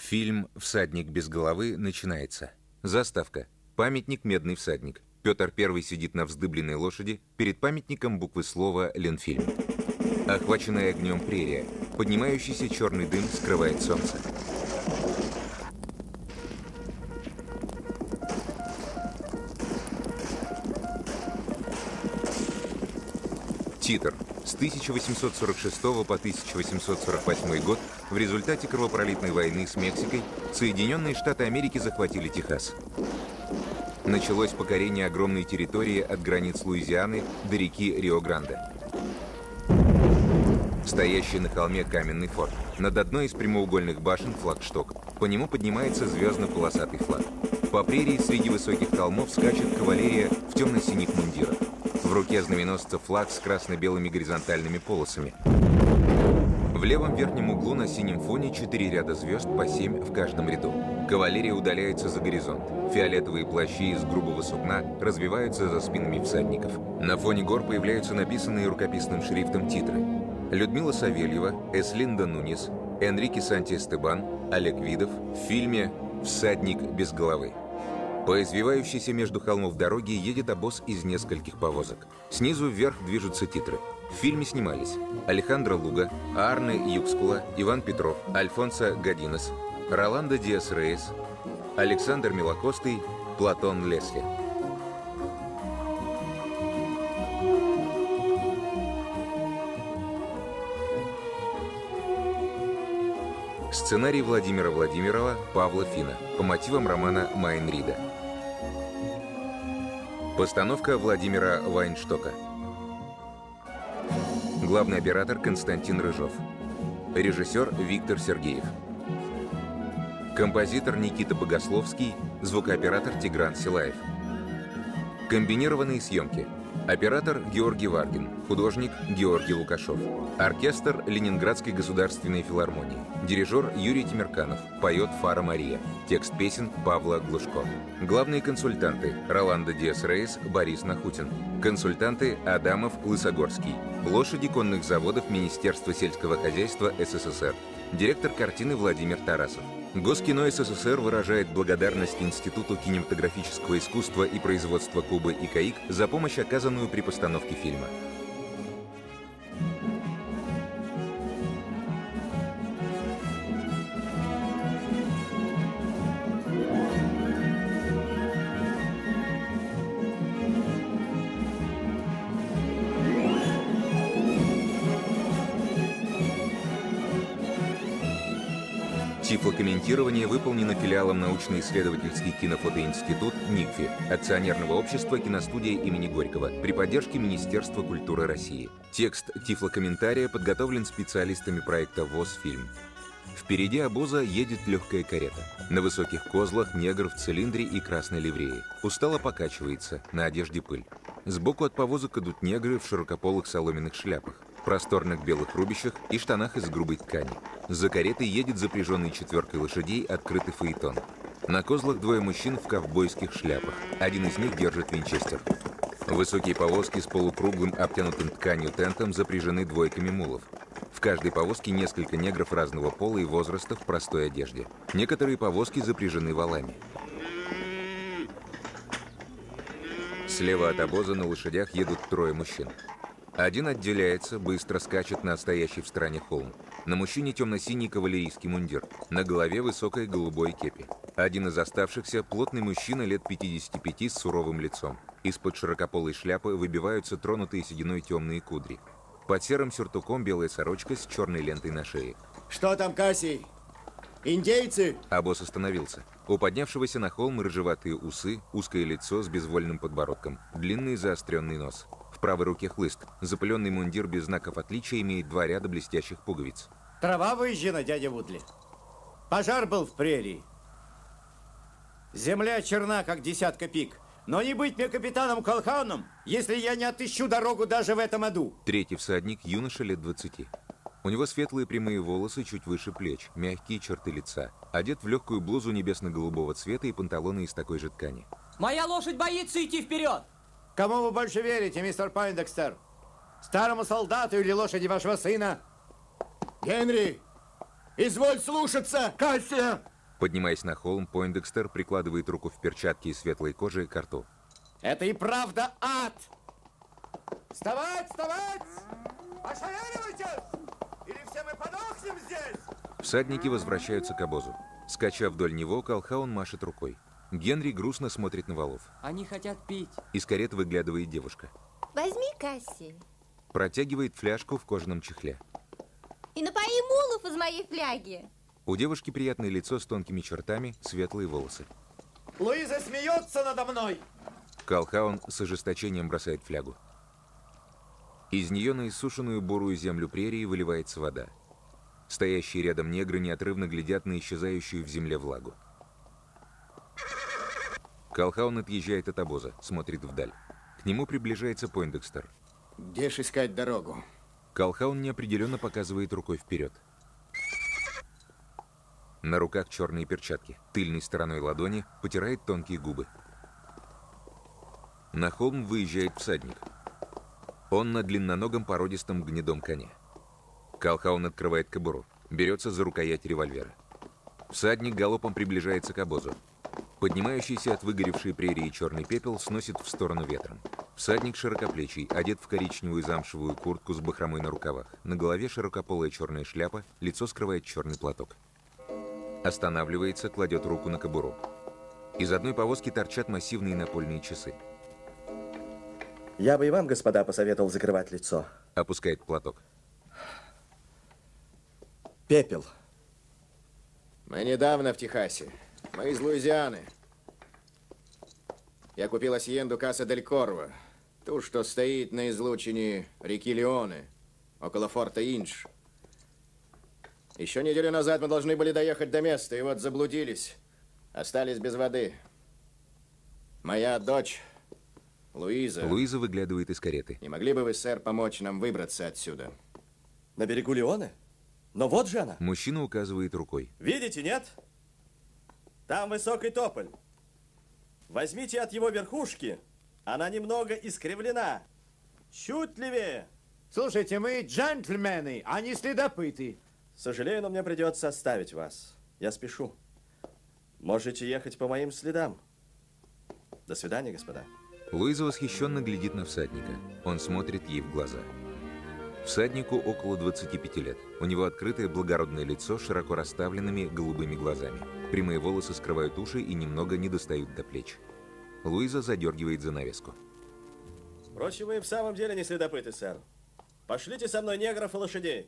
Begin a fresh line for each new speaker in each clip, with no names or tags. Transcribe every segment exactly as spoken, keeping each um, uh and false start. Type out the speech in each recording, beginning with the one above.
Фильм «Всадник без головы» начинается. Заставка. Памятник «Медный всадник». Петр Первый сидит на вздыбленной лошади, перед памятником буквы слова «Ленфильм». Охваченная огнем прерия. Поднимающийся черный дым скрывает солнце. Титр. С тысяча восемьсот сорок шестого по тысяча восемьсот сорок восьмой год в результате кровопролитной войны с Мексикой Соединенные Штаты Америки захватили Техас. Началось покорение огромной территории от границ Луизианы до реки Рио-Гранде. Стоящий на холме каменный форт. Над одной из прямоугольных башен флагшток. По нему поднимается звездно-полосатый флаг. По прерии среди высоких холмов скачет кавалерия в темно-синих мундирах. В руке знаменосца флаг с красно-белыми горизонтальными полосами. В левом верхнем углу на синем фоне четыре ряда звезд по семь в каждом ряду. Кавалерия удаляется за горизонт. Фиолетовые плащи из грубого сукна развиваются за спинами всадников. На фоне гор появляются написанные рукописным шрифтом титры. Людмила Савельева, Эслинда Нунес, Энрике Санти-Эстебан, Олег Видов в фильме «Всадник без головы». По извивающейся между холмов дороге едет обоз из нескольких повозок. Снизу вверх движутся титры. В фильме снимались Алехандро Луга, Арне Юкскула, Иван Петров, Альфонсо Гадинес, Роландо Диас Рейс, Александр Милокостый, Платон Лесли. Сценарий Владимира Владимирова, Павла Фина по мотивам романа Майн Рида. Постановка Владимира Вайнштока. Главный оператор Константин Рыжов. Режиссер Виктор Сергеев. Композитор Никита Богословский, звукооператор Тигран Силаев. Комбинированные съемки. Оператор Георгий Варгин, художник Георгий Лукашов. Оркестр Ленинградской государственной филармонии. Дирижер Юрий Тимирканов, поет Фара Мария. Текст песен Павла Глушко. Главные консультанты Роландо Диас Рейс, Борис Нахутин. Консультанты Адамов, Лысогорский. Лошади конных заводов Министерства сельского хозяйства СССР. Директор картины Владимир Тарасов. Госкино СССР выражает благодарность Институту кинематографического искусства и производства Кубы и КАИК за помощь, оказанную при постановке фильма. Тифлокомментирование выполнено филиалом научно-исследовательский кинофотоинститут НИКФИ, акционерного общества киностудия имени Горького при поддержке Министерства культуры России. Текст тифлокомментария подготовлен специалистами проекта ВОЗ-фильм. Впереди обоза едет легкая карета. На высоких козлах негр в цилиндре и красной ливреи. Устало покачивается, на одежде пыль. Сбоку от повозок идут негры в широкополых соломенных шляпах, просторных белых рубищах и штанах из грубой ткани. За каретой едет запряженный четверкой лошадей открытый фаэтон. На козлах двое мужчин в ковбойских шляпах. Один из них держит винчестер. Высокие повозки с полукруглым обтянутым тканью тентом запряжены двойками мулов. В каждой повозке несколько негров разного пола и возраста в простой одежде. Некоторые повозки запряжены валами. Слева от обоза на лошадях едут трое мужчин. Один отделяется, быстро скачет на стоящий в стороне холм. На мужчине темно-синий кавалерийский мундир, на голове высокая голубой кепи. Один из оставшихся – плотный мужчина лет пятидесяти пяти с суровым лицом. Из-под широкополой шляпы выбиваются тронутые сединой темные кудри. Под серым сюртуком белая сорочка с черной лентой на шее.
Что там, Кассий? Индейцы?
Обоз остановился. У поднявшегося на холм рыжеватые усы, узкое лицо с безвольным подбородком, длинный заостренный нос. В правой руке хлыст. Запыленный мундир без знаков отличия имеет два ряда блестящих пуговиц.
Трава выжжена, дядя Вудли. Пожар был в прерии. Земля черна, как десятка пик. Но не быть мне капитаном Колхауном, если я не отыщу дорогу даже в этом аду.
Третий всадник, юноша лет двадцати. У него светлые прямые волосы чуть выше плеч, мягкие черты лица. Одет в легкую блузу небесно-голубого цвета и панталоны из такой же ткани.
Моя лошадь боится идти вперед.
Кому вы больше верите, мистер Пойндекстер? Старому солдату или лошади вашего сына? Генри, изволь слушаться!
Кассия!
Поднимаясь на холм, Пойндекстер прикладывает руку в перчатке из светлой кожи к рту.
Это и правда ад! Вставать, вставать! Пошевеливайтесь! Или все мы подохнем здесь!
Всадники возвращаются к обозу. Скача вдоль него, Колхаун машет рукой. Генри грустно смотрит на валов.
Они хотят пить.
Из кареты выглядывает девушка.
Возьми, Касси.
Протягивает фляжку в кожаном чехле.
И напои мулов из моей фляги.
У девушки приятное лицо с тонкими чертами, светлые волосы.
Луиза смеется надо мной!
Колхаун с ожесточением бросает флягу. Из нее на иссушенную бурую землю прерии выливается вода. Стоящие рядом негры неотрывно глядят на исчезающую в земле влагу. Колхаун отъезжает от обоза, смотрит вдаль. К нему приближается Пойндекстер.
Где ж искать дорогу?
Колхаун неопределенно показывает рукой вперед. На руках черные перчатки. Тыльной стороной ладони потирает тонкие губы. На холм выезжает всадник. Он на длинноногом породистом гнедом коне. Колхаун открывает кобуру, берется за рукоять револьвера. Всадник галопом приближается к обозу. Поднимающийся от выгоревшей прерии черный пепел сносит в сторону ветром. Всадник широкоплечий, одет в коричневую замшевую куртку с бахромой на рукавах. На голове широкополая черная шляпа, лицо скрывает черный платок. Останавливается, кладет руку на кобуру. Из одной повозки торчат массивные напольные часы.
Я бы и вам, господа, посоветовал закрывать лицо.
Опускает платок.
Пепел.
Мы недавно в Техасе. Мы из Луизианы. Я купил асьенду Каса дель Корво. Ту, что стоит на излучине реки Леоне, около форта Индж. Еще неделю назад мы должны были доехать до места, и вот заблудились. Остались без воды. Моя дочь, Луиза.
Луиза выглядывает из кареты.
Не могли бы вы, сэр, помочь нам выбраться отсюда?
На берегу Леоне? Но вот же она.
Мужчина указывает рукой.
Видите, нет? Там высокий тополь. Возьмите от его верхушки. Она немного искривлена. Чуть левее.
Слушайте, мы джентльмены, а не следопыты.
Сожалею, но мне придется оставить вас. Я спешу. Можете ехать по моим следам. До свидания, господа.
Луиза восхищенно глядит на всадника. Он смотрит ей в глаза. Всаднику около двадцати пяти лет. У него открытое благородное лицо с широко расставленными голубыми глазами. Прямые волосы скрывают уши и немного не достают до плеч. Луиза задергивает занавеску.
Впрочем, вы в самом деле не следопыты, сэр. Пошлите со мной негров и лошадей.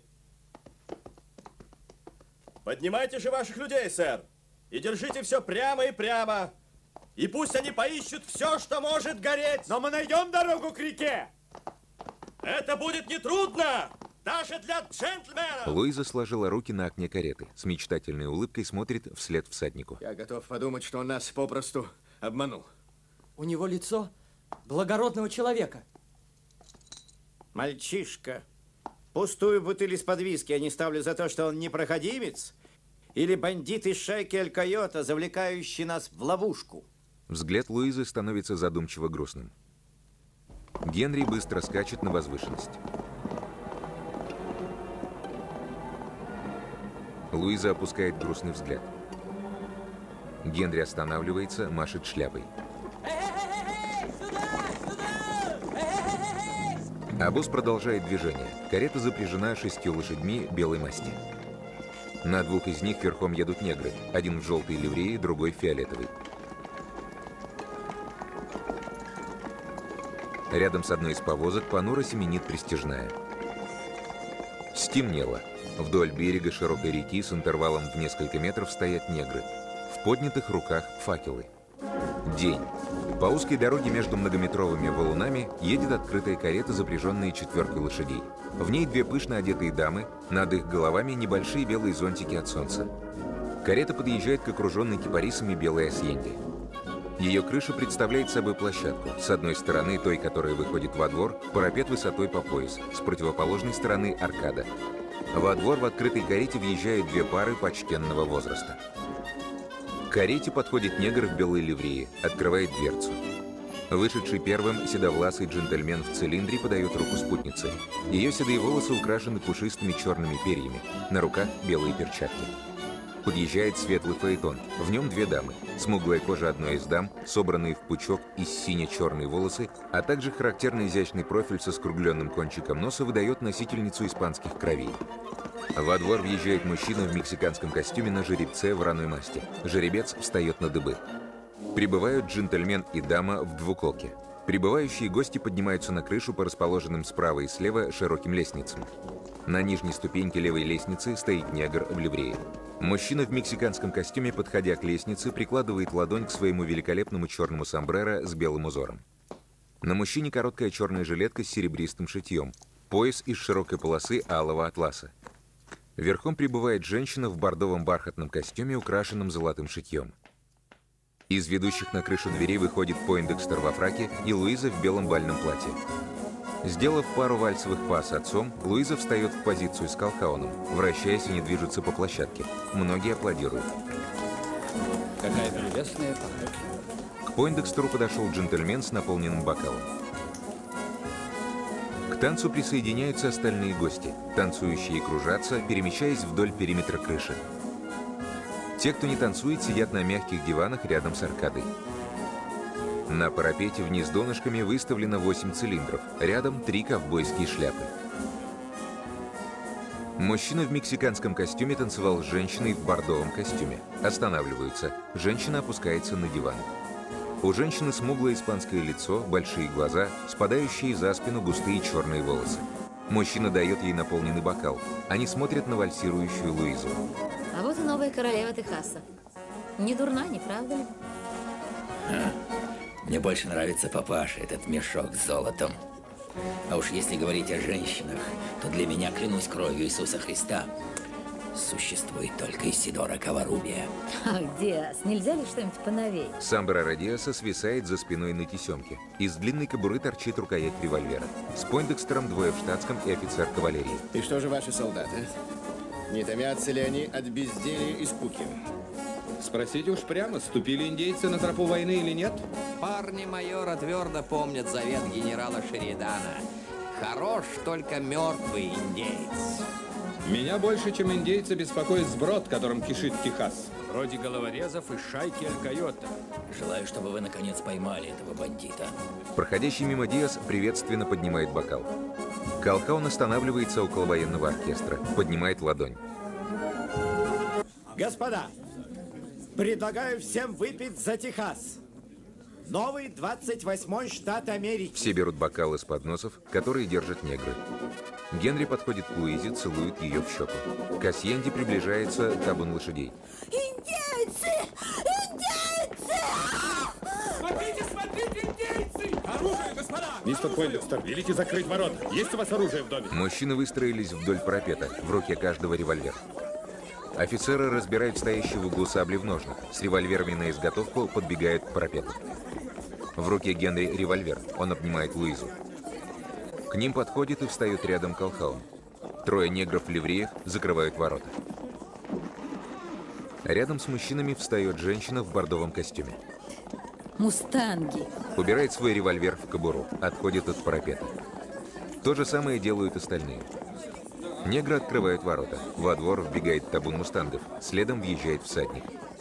Поднимайте же ваших людей, сэр. И держите все прямо и прямо. И пусть они поищут все, что может гореть.
Но мы найдем дорогу к реке.
Это будет нетрудно, даже для джентльменов.
Луиза сложила руки на окне кареты. С мечтательной улыбкой смотрит вслед всаднику.
Я готов подумать, что он нас попросту обманул.
У него лицо благородного человека.
Мальчишка, пустую бутыль из-под виски я не ставлю за то, что он непроходимец, или бандит из шайки Аль-Койота, завлекающий нас в ловушку.
Взгляд Луизы становится задумчиво грустным. Генри быстро скачет на возвышенность. Луиза опускает грустный взгляд. Генри останавливается, машет шляпой.
Эй, сюда, сюда!
Обоз продолжает движение. Карета запряжена шестью лошадьми белой масти. На двух из них верхом едут негры. Один в желтой ливрее, другой в фиолетовой. Рядом с одной из повозок понуро семенит пристяжная. Стемнело. Вдоль берега широкой реки с интервалом в несколько метров стоят негры. В поднятых руках факелы. День. По узкой дороге между многометровыми валунами едет открытая карета, запряженная четверкой лошадей. В ней две пышно одетые дамы, над их головами небольшие белые зонтики от солнца. Карета подъезжает к окруженной кипарисами белой асьенде. Ее крыша представляет собой площадку. С одной стороны, той, которая выходит во двор, парапет высотой по пояс. С противоположной стороны – аркада. Во двор в открытой карете въезжают две пары почтенного возраста. К карете подходит негр в белой ливрее, открывает дверцу. Вышедший первым седовласый джентльмен в цилиндре подает руку спутнице. Ее седые волосы украшены пушистыми черными перьями. На руках белые перчатки. Подъезжает светлый фаэтон. В нем две дамы. Смуглая кожа одной из дам, собранные в пучок и сине-черные волосы, а также характерный изящный профиль со скругленным кончиком носа выдает носительницу испанских кровей. Во двор въезжает мужчина в мексиканском костюме на жеребце вороной масти. Жеребец встает на дыбы. Прибывают джентльмен и дама в двуколке. Прибывающие гости поднимаются на крышу по расположенным справа и слева широким лестницам. На нижней ступеньке левой лестницы стоит негр в ливрее. Мужчина в мексиканском костюме, подходя к лестнице, прикладывает ладонь к своему великолепному черному сомбреро с белым узором. На мужчине короткая черная жилетка с серебристым шитьем, пояс из широкой полосы алого атласа. Верхом прибывает женщина в бордовом бархатном костюме, украшенном золотым шитьем. Из ведущих на крышу дверей выходит Пойндекстер во фраке и Луиза в белом бальном платье. Сделав пару вальсовых па с отцом, Луиза встает в позицию с Колхауном. Вращаясь, они движутся по площадке. Многие аплодируют.
Какая прелестная пара.
К Пойндекстеру подошел джентльмен с наполненным бокалом. К танцу присоединяются остальные гости. Танцующие кружатся, перемещаясь вдоль периметра крыши. Те, кто не танцует, сидят на мягких диванах рядом с аркадой. На парапете вниз донышками выставлено восемь цилиндров. Рядом три ковбойские шляпы. Мужчина в мексиканском костюме танцевал с женщиной в бордовом костюме. Останавливаются. Женщина опускается на диван. У женщины смуглое испанское лицо, большие глаза, спадающие за спину густые черные волосы. Мужчина дает ей наполненный бокал. Они смотрят на вальсирующую Луизу.
А вот и новая королева Техаса. Не дурна, не правда ли?
А, мне больше нравится папаша, этот мешок с золотом. А уж если говорить о женщинах, то для меня, клянусь кровью Иисуса Христа, существует только Исидора Коварубия.
Ах, Диас, нельзя ли что-нибудь поновей?
Самбрера Диаса свисает за спиной на тесемке. Из длинной кобуры торчит рукоять револьвера. С Пойндекстером двое в штатском и офицер кавалерии.
И что же ваши солдаты? Не томятся ли они от безделия и скуки?
Спросите уж прямо, ступили индейцы на тропу войны или нет?
Парни майора твердо помнят завет генерала Шеридана. Хорош только мертвый индейец.
Меня больше, чем индейца, беспокоит сброд, которым кишит Техас.
Вроде головорезов из шайки Аль-Койота.
Желаю, чтобы вы наконец поймали этого бандита.
Проходящий мимо Диас приветственно поднимает бокал. Колхаун останавливается около военного оркестра, поднимает ладонь.
Господа, предлагаю всем выпить за Техас. Новый двадцать восьмой штат Америки.
Все берут бокалы с подносов, которые держат негры. Генри подходит к Луизе, целует ее в щеку. К Асьенде приближается табун лошадей.
Индейцы! Индейцы!
Смотрите, смотрите, индейцы! Оружие, господа!
Мистер Пойндекстер, велите закрыть ворота. Есть у вас оружие в доме?
Мужчины выстроились вдоль парапета, в руке каждого револьвер. Офицеры разбирают стоящие в углу сабли в ножнах. С револьверами на изготовку подбегают к парапету. В руке Генри револьвер. Он обнимает Луизу. К ним подходит и встает рядом Колхаун. Трое негров в ливреях закрывают ворота. Рядом с мужчинами встает женщина в бордовом костюме.
Мустанги.
Убирает свой револьвер в кобуру. Отходит от парапета. То же самое делают остальные. Негры открывают ворота. Во двор вбегает табун мустангов. Следом въезжает всадник.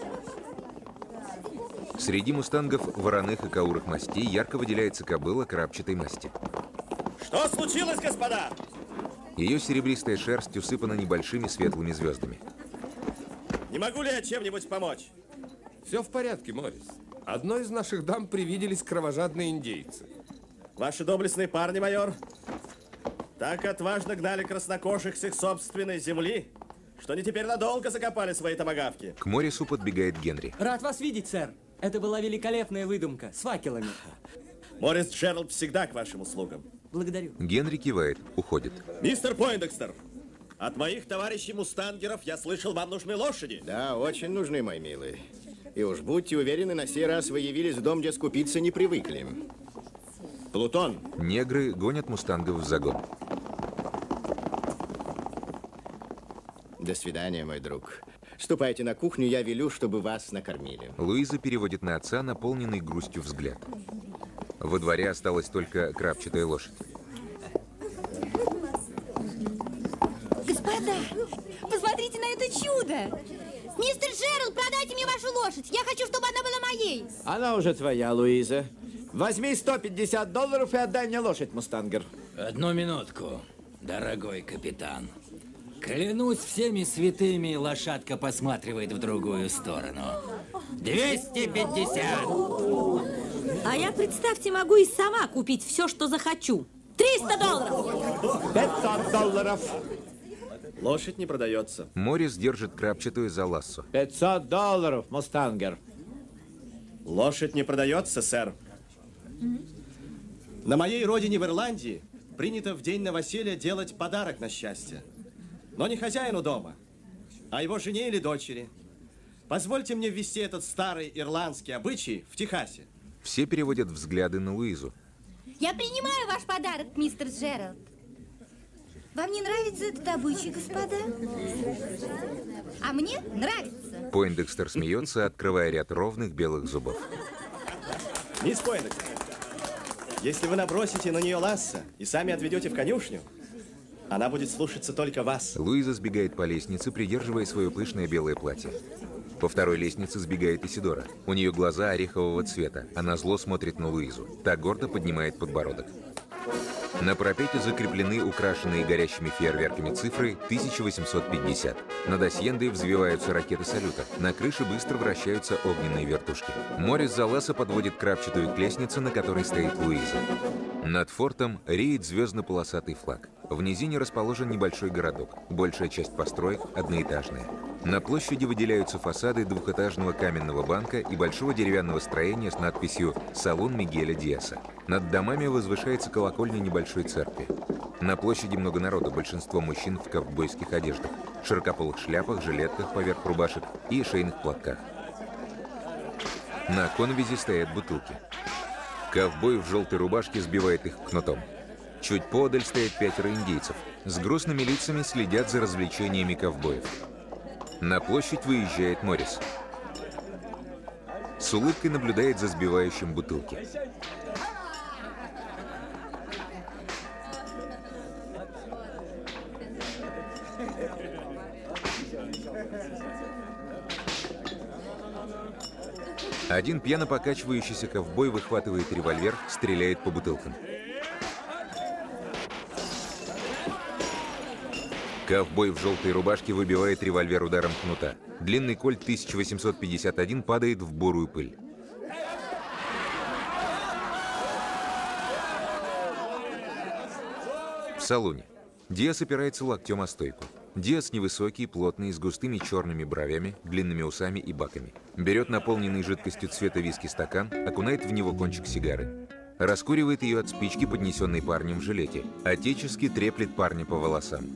Среди мустангов вороных и каурых мастей ярко выделяется кобыла крапчатой масти.
Что случилось, господа?
Ее серебристая шерсть усыпана небольшими светлыми звездами.
Не могу ли я чем-нибудь помочь?
Все в порядке, Моррис. Одной из наших дам привиделись кровожадные индейцы.
Ваши доблестные парни, майор, так отважно гнали краснокожих с их собственной земли, что они теперь надолго закопали свои томагавки.
К Моррису подбегает Генри.
Рад вас видеть, сэр. Это была великолепная выдумка с факелами.
Моррис Джеральд всегда к вашим услугам.
Благодарю.
Генри кивает, уходит.
Мистер Пойндекстер, от моих товарищей мустангеров я слышал, вам нужны лошади.
Да, очень нужны, мой милый. И уж будьте уверены, на сей раз вы явились в дом, где скупиться не привыкли. Плутон.
Негры гонят мустангов в загон.
До свидания, мой друг. Ступайте на кухню, я велю, чтобы вас накормили.
Луиза переводит на отца наполненный грустью взгляд. Во дворе осталась только крапчатая лошадь.
Господа, посмотрите на это чудо! Мистер Джеральд, продайте мне вашу лошадь. Я хочу, чтобы она была моей.
Она уже твоя, Луиза. Возьми сто пятьдесят долларов и отдай мне лошадь, Мустангер.
Одну минутку, дорогой капитан. Клянусь всеми святыми, лошадка посматривает в другую сторону. двести пятьдесят!
А я, представьте, могу и сама купить все, что захочу. триста долларов!
пятьсот долларов!
Лошадь не продается.
Моррис держит крапчатую за лассо.
пятьсот долларов, Мустангер.
Лошадь не продается, сэр. На моей родине в Ирландии принято в день новоселья делать подарок на счастье. Но не хозяину дома, а его жене или дочери. Позвольте мне ввести этот старый ирландский обычай в Техасе.
Все переводят взгляды на Луизу.
Я принимаю ваш подарок, мистер Джеральд. Вам не нравится этот обычай, господа? А мне нравится.
Пойндекстер смеется, открывая ряд ровных белых зубов.
Мисс Пойндекстер, если вы набросите на нее лассо и сами отведете в конюшню, она будет слушаться только вас.
Луиза сбегает по лестнице, придерживая свое пышное белое платье. По второй лестнице сбегает Исидора. У нее глаза орехового цвета. Она зло смотрит на Луизу. Та гордо поднимает подбородок. На парапете закреплены украшенные горящими фейерверками цифры тысяча восемьсот пятьдесят. Над Асьендой взвиваются ракеты салюта. На крыше быстро вращаются огненные вертушки. Моррис за лассо подводит крапчатую к лестнице, на которой стоит Луиза. Над фортом реет звездно-полосатый флаг. В низине расположен небольшой городок. Большая часть построек одноэтажная. На площади выделяются фасады двухэтажного каменного банка и большого деревянного строения с надписью «Салон Мигеля Диаса». Над домами возвышается колокольня небольшой церкви. На площади много народу, большинство мужчин в ковбойских одеждах, широкополых шляпах, жилетках поверх рубашек и шейных платках. На конвизе стоят бутылки. Ковбой в желтой рубашке сбивает их кнутом. Чуть поодаль стоят пятеро индейцев. С грустными лицами следят за развлечениями ковбоев. На площадь выезжает Моррис. С улыбкой наблюдает за сбивающим бутылки. Один пьяно покачивающийся ковбой выхватывает револьвер, стреляет по бутылкам. Ковбой в желтой рубашке выбивает револьвер ударом кнута. Длинный кольт тысяча восемьсот пятьдесят один падает в бурую пыль. В салоне. Диас опирается локтем о стойку. Диас невысокий, плотный, с густыми черными бровями, длинными усами и баками. Берет наполненный жидкостью цвета виски стакан, окунает в него кончик сигары. Раскуривает ее от спички, поднесенной парнем в жилете. Отечески треплет парня по волосам.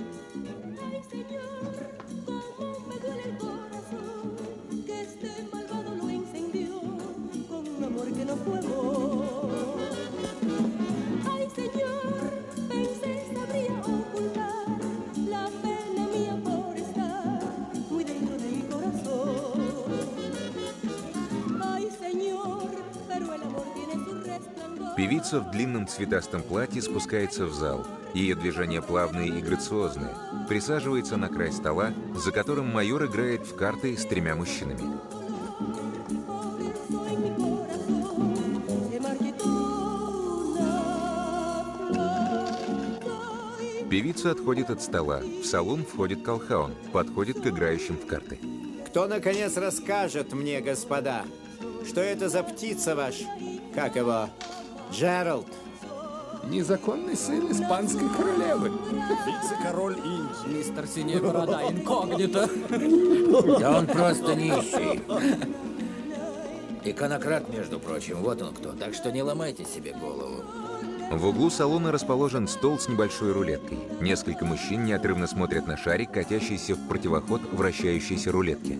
Певица в длинном цветастом платье спускается в зал. Ее движения плавные и грациозные. Присаживается на край стола, за которым майор играет в карты с тремя мужчинами. Певица отходит от стола. В салон входит Колхаун, подходит к играющим в карты.
Кто, наконец, расскажет мне, господа, что это за птица ваш, как его, Джеральд?
Незаконный сын испанской королевы.
Вице-король Индии.
Мистер Синяя Борода, инкогнито.
Да он просто нищий. Иконократ, между прочим, вот он кто. Так что не ломайте себе голову.
В углу салона расположен стол с небольшой рулеткой. Несколько мужчин неотрывно смотрят на шарик, катящийся в противоход вращающейся рулетки.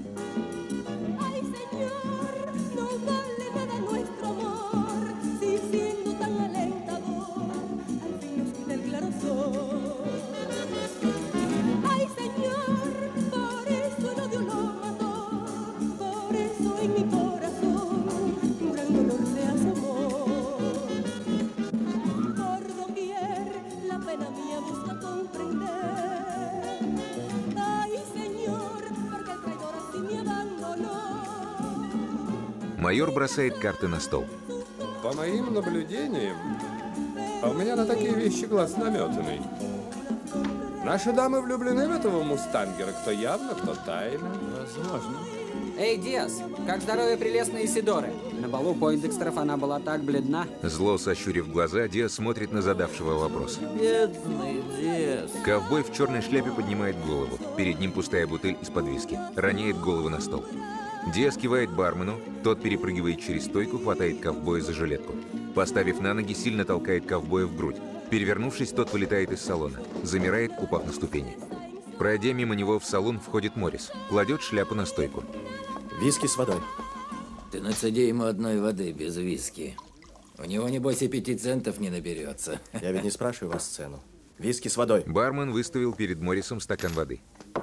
Майор бросает карты на стол.
По моим наблюдениям, а у меня на такие вещи глаз наметанный. Наши дамы влюблены в этого мустангера, кто явно, кто тайно.
Возможно. Эй, Диас, как здоровье прелестной Исидоры? На балу Пойндекстеров она была так бледна.
Зло сощурив глаза, Диас смотрит на задавшего вопрос.
Бедный Диас.
Ковбой в черной шляпе поднимает голову. Перед ним пустая бутыль из-под виски. Роняет голову на стол. Диас кивает бармену, тот перепрыгивает через стойку, хватает ковбоя за жилетку. Поставив на ноги, сильно толкает ковбоя в грудь. Перевернувшись, тот вылетает из салона. Замирает, упав на ступени. Пройдя мимо него в салон, входит Моррис. Кладет шляпу на стойку.
Виски с водой.
Ты нацеди ему одной воды без виски. У него, небось, и пяти центов не наберется.
Я ведь не спрашиваю вас цену. Виски с водой.
Бармен выставил перед Моррисом стакан воды.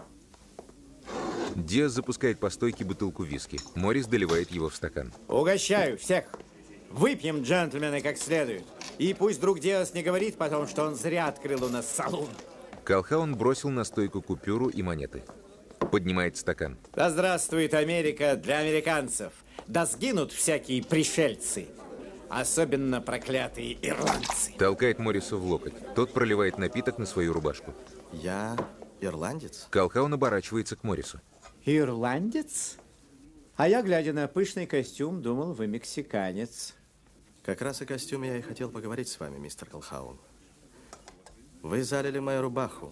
Диас запускает по стойке бутылку виски. Моррис доливает его в стакан.
Угощаю всех. Выпьем, джентльмены, как следует. И пусть друг Диас не говорит потом, что он зря открыл у нас салон.
Колхаун бросил на стойку купюру и монеты. Поднимает стакан.
Да здравствует Америка для американцев. Да сгинут всякие пришельцы. Особенно проклятые ирландцы.
Толкает Морриса в локоть. Тот проливает напиток на свою рубашку.
Я ирландец?
Колхаун оборачивается к Моррису.
Ирландец? А я, глядя на пышный костюм, думал, вы мексиканец.
Как раз о костюме я и хотел поговорить с вами, мистер Колхаун. Вы залили мою рубаху.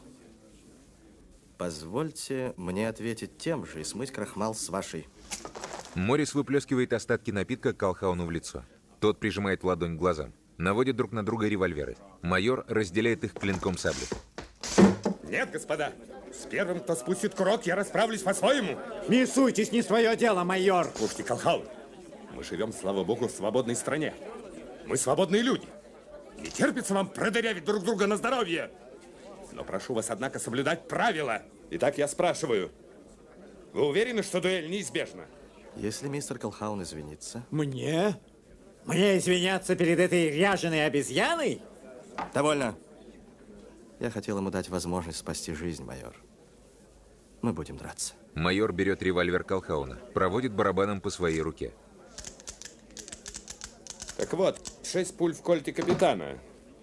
Позвольте мне ответить тем же и смыть крахмал с вашей.
Моррис выплескивает остатки напитка Колхауну в лицо. Тот прижимает ладонь к глазам. Наводит друг на друга револьверы. Майор разделяет их клинком сабли.
Нет, господа. С первым, кто спустит курок, я расправлюсь по-своему.
Не суйтесь, не свое дело, майор.
Слушайте, Колхаун, мы живем, слава богу, в свободной стране. Мы свободные люди. Не терпится вам продырявить друг друга на здоровье. Но прошу вас, однако, соблюдать правила. Итак, я спрашиваю. Вы уверены, что дуэль неизбежна?
Если мистер Колхаун извинится...
Мне? Мне извиняться перед этой ряженой обезьяной?
Довольно. Я хотел ему дать возможность спасти жизнь, майор. Мы будем драться.
Майор берет револьвер Колхауна, проводит барабаном по своей руке.
Так вот, шесть пуль в кольте капитана.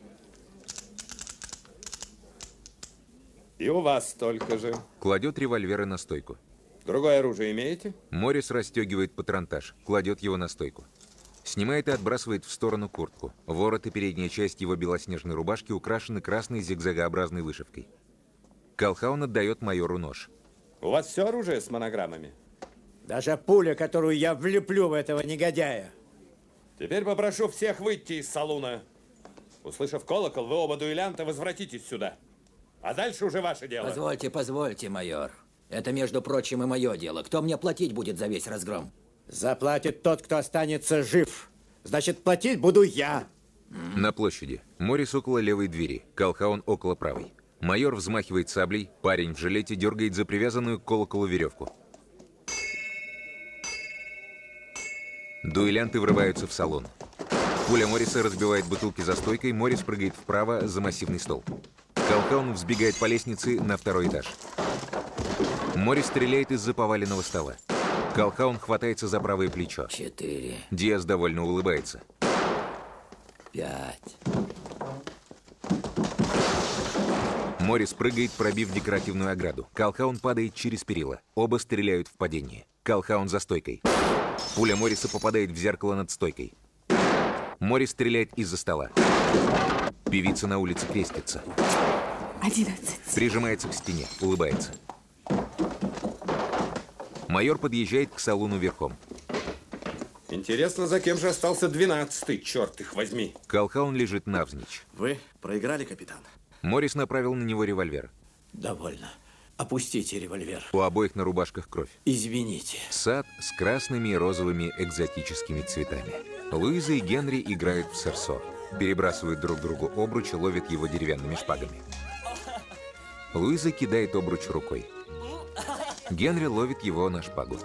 И у вас столько же.
Кладет револьверы на стойку.
Другое оружие имеете?
Моррис расстегивает патронтаж, кладет его на стойку. Снимает и отбрасывает в сторону куртку. Ворот и передняя часть его белоснежной рубашки украшены красной зигзагообразной вышивкой. Колхаун отдает майору нож.
У вас все оружие с монограммами?
Даже пуля, которую я влеплю в этого негодяя.
Теперь попрошу всех выйти из салуна. Услышав колокол, вы оба дуэлянта возвратитесь сюда. А дальше уже ваше дело.
Позвольте, позвольте, майор. Это, между прочим, и мое дело. Кто мне платить будет за весь разгром?
Заплатит тот, кто останется жив. Значит, платить буду я.
На площади. Моррис около левой двери, Колхаун около правой. Майор взмахивает саблей, парень в жилете дергает за привязанную к колоколу веревку. Дуэлянты врываются в салон. Пуля Морриса разбивает бутылки за стойкой, Моррис прыгает вправо за массивный стол. Колхаун взбегает по лестнице на второй этаж. Моррис стреляет из-за поваленного стола. Колхаун хватается за правое плечо.
Четыре.
Диас довольно улыбается.
Пять.
Моррис прыгает, пробив декоративную ограду. Колхаун падает через перила. Оба стреляют в падение. Колхаун за стойкой. Пуля Морриса попадает в зеркало над стойкой. Моррис стреляет из-за стола. Певица на улице крестится.
Одиннадцать.
Прижимается к стене, улыбается. Майор подъезжает к салону верхом.
Интересно, за кем же остался двенадцатый, черт их возьми.
Колхаун лежит навзничь.
Вы проиграли, капитан.
Моррис направил на него револьвер.
Довольно. Опустите револьвер.
У обоих на рубашках кровь.
Извините.
Сад с красными и розовыми экзотическими цветами. Луиза и Генри играют в сэрсо. Перебрасывают друг другу обруч и ловят его деревянными шпагами. Луиза кидает обруч рукой. Генри ловит его на шпагу.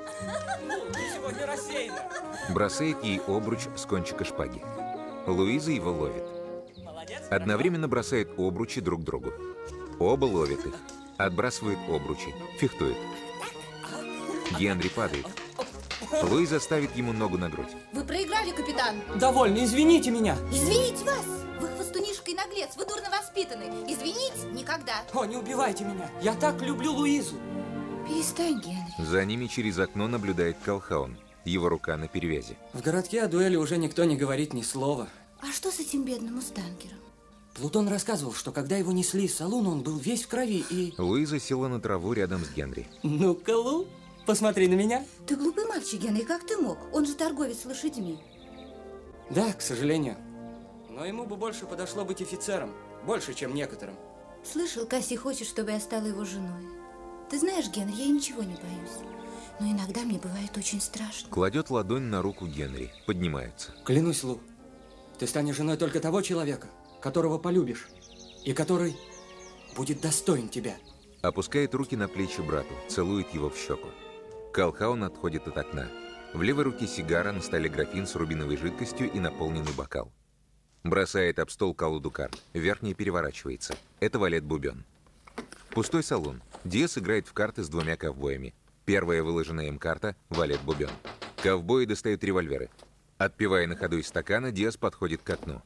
Бросает ей обруч с кончика шпаги. Луиза его ловит. Одновременно бросают обручи друг другу. Оба ловят их. Отбрасывают обручи. Фехтуют. Генри падает. Луиза ставит ему ногу на грудь.
Вы проиграли, капитан.
Довольно, извините меня.
Извините вас. Вы хвостунишка и наглец, вы дурно воспитаны. Извинить никогда.
О, не убивайте меня. Я так люблю Луизу.
Перестань, Генри.
За ними через окно наблюдает Колхаун. Его рука на перевязи.
В городке о дуэли уже никто не говорит ни слова.
А что с этим бедным мустангером?
Плутон рассказывал, что когда его несли из салуна, он был весь в крови и...
Луиза села на траву рядом с Генри.
Ну-ка, Лу, посмотри на меня.
Ты глупый мальчик, Генри, как ты мог? Он же торговец лошадьми.
Да, к сожалению. Но ему бы больше подошло быть офицером. Больше, чем некоторым.
Слышал, Касси хочет, чтобы я стала его женой. Ты знаешь, Генри, я ничего не боюсь. Но иногда мне бывает очень страшно.
Кладет ладонь на руку Генри. Поднимается.
Клянусь, Лу, ты станешь женой только того человека, которого полюбишь, и который будет достоин тебя.
Опускает руки на плечи брату, целует его в щеку. Колхаун отходит от окна. В левой руке сигара, на столе графин с рубиновой жидкостью и наполненный бокал. Бросает об стол колоду карт. Верхняя переворачивается. Это валет бубен. Пустой салон. Диас играет в карты с двумя ковбоями. Первая выложенная им карта – валет бубен. Ковбои достают револьверы. Отпивая на ходу из стакана, Диас подходит к окну.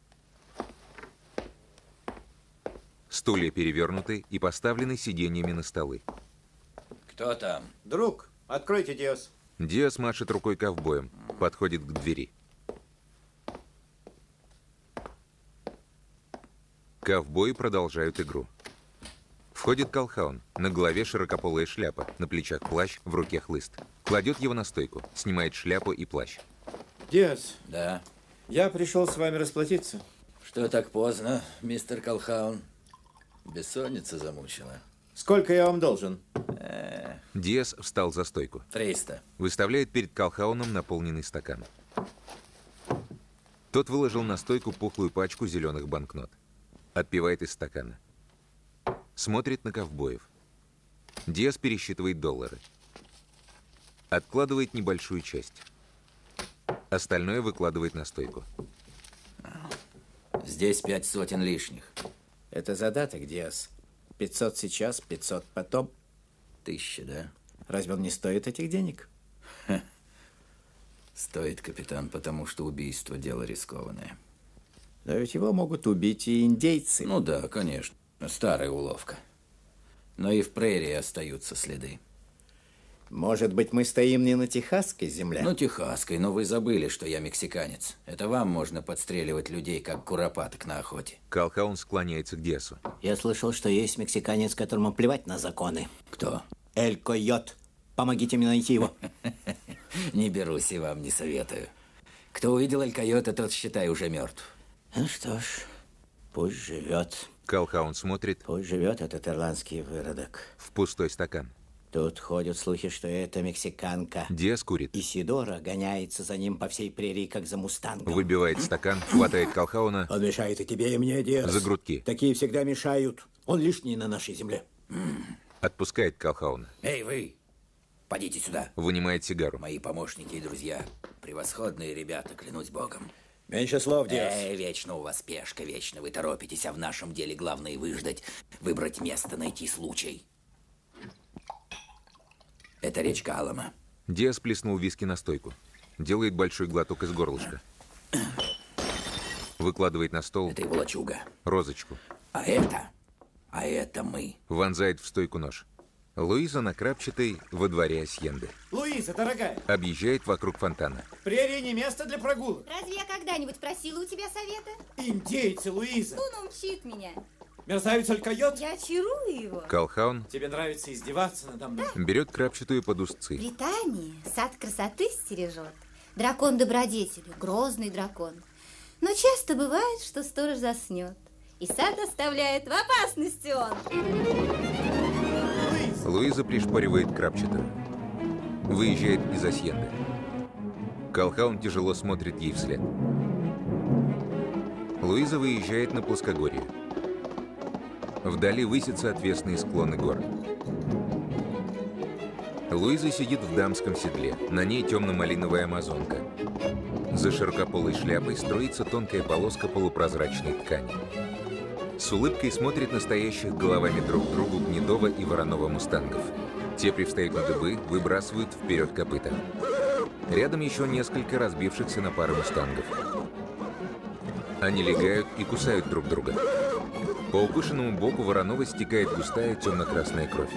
Стулья перевернуты и поставлены сиденьями на столы.
Кто там?
Друг, откройте, Диас.
Диас машет рукой ковбоем, подходит к двери. Ковбои продолжают игру. Входит Колхаун. На голове широкополая шляпа, на плечах плащ, в руке хлыст. Кладет его на стойку, снимает шляпу и плащ.
Диас.
Да.
Я пришел с вами расплатиться.
Что так поздно, мистер Колхаун? Бессонница замучила.
Сколько я вам должен?
Э...
Диас встал за стойку.
Триста.
Выставляет перед Колхауном наполненный стакан. Тот выложил на стойку пухлую пачку зеленых банкнот. Отпивает из стакана. Смотрит на ковбоев. Диас пересчитывает доллары. Откладывает небольшую часть. Остальное выкладывает на стойку.
Здесь пять сотен лишних.
Это задаток, Диас. пятьсот сейчас, пятьсот потом.
Тысяча, да?
Разве он не стоит этих денег?
Ха. Стоит, капитан, потому что убийство – дело рискованное.
Но ведь его могут убить и индейцы.
Ну да, конечно. Старая уловка. Но и в прерии остаются следы.
Может быть, мы стоим не на техасской земле?
Ну, техасской, но вы забыли, что я мексиканец. Это вам можно подстреливать людей, как куропаток на охоте.
Колхаун склоняется к Диасу.
Я слышал, что есть мексиканец, которому плевать на законы.
Кто?
Эль Койот. Помогите мне найти его.
Не берусь и вам не советую. Кто увидел Эль Койота, тот, считай, уже мертв.
Ну что ж, пусть живет.
Колхаун смотрит.
Пусть живет этот ирландский выродок.
В пустой стакан.
Тут ходят слухи, что это мексиканка.
Диас курит.
Исидора гоняется за ним по всей прерии, как за мустангом.
Выбивает стакан, хватает Колхауна.
Он мешает и тебе, и мне, Диас.
За грудки.
Такие всегда мешают. Он лишний на нашей земле.
Отпускает Колхауна.
Эй, вы! Подите сюда.
Вынимает сигару.
Мои помощники и друзья. Превосходные ребята, клянусь богом.
Меньше слов, Диас.
Эй, вечно у вас спешка, вечно вы торопитесь, а в нашем деле главное выждать, выбрать место, найти случай. Это речка Алама.
Диас плеснул виски на стойку. Делает большой глоток из горлышка. Выкладывает на стол.
Это его лачуга.
Розочку.
А это? А это мы.
Вонзает в стойку нож. Луиза на крапчатой во дворе Асьенды.
Луиза, дорогая.
Объезжает вокруг фонтана.
Прерия не место для прогулок.
Разве я когда-нибудь просила у тебя совета?
Индейцы, Луиза.
Он умчит меня.
Мерзавец Эль Койот.
Я чарую его.
Колхаун.
Тебе нравится издеваться надо мной?
Берет крапчатую под узцы.
В Британии сад красоты стережет. Дракон добродетели, грозный дракон. Но часто бывает, что сторож заснет. И сад оставляет в опасности он.
Луиза пришпоривает крапчатую. Выезжает из Асьенды. Колхаун тяжело смотрит ей вслед. Луиза выезжает на плоскогорье. Вдали высятся отвесные склоны гор. Луиза сидит в дамском седле. На ней темно-малиновая амазонка. За широкополой шляпой строится тонкая полоска полупрозрачной ткани. С улыбкой смотрит на стоящих головами друг к другу гнедого и вороного мустангов. Те привстают на дыбы, выбрасывают вперед копыта. Рядом еще несколько разбившихся на пары мустангов. Они лягают и кусают друг друга. По укушенному боку Воронова стекает густая темно-красная кровь.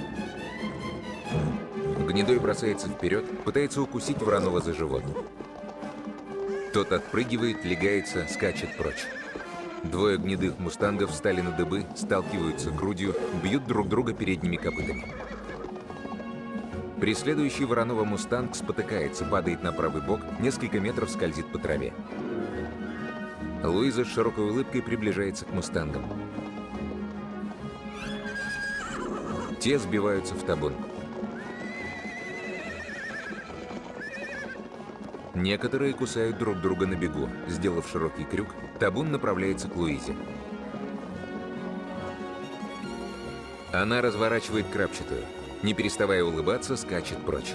Гнедой бросается вперед, пытается укусить Воронова за живот. Тот отпрыгивает, лягается, скачет прочь. Двое гнедых мустангов встали на дыбы, сталкиваются грудью, бьют друг друга передними копытами. Преследующий Воронова мустанг спотыкается, падает на правый бок, несколько метров скользит по траве. Луиза с широкой улыбкой приближается к мустангам. Те сбиваются в табун. Некоторые кусают друг друга на бегу. Сделав широкий крюк, табун направляется к Луизе. Она разворачивает крапчатую. Не переставая улыбаться, скачет прочь.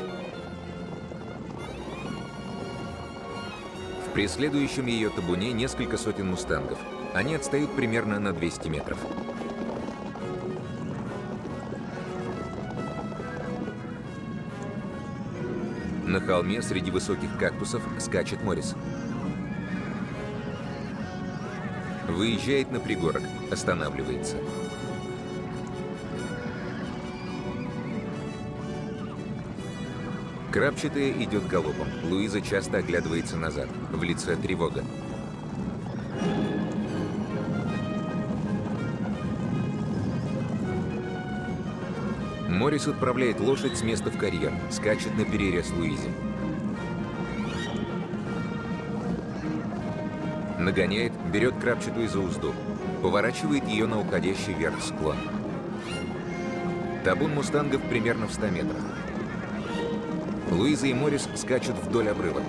В преследующем ее табуне несколько сотен мустангов. Они отстают примерно на двести метров. На холме среди высоких кактусов скачет Моррис. Выезжает на пригорок, останавливается. Крапчатая идет галопом. Луиза часто оглядывается назад. В лице тревога. Моррис отправляет лошадь с места в карьер, скачет на перерез Луизе. Нагоняет, берет крапчатую за узду, поворачивает ее на уходящий вверх склон. Табун мустангов примерно в ста метрах. Луиза и Моррис скачут вдоль обрыва.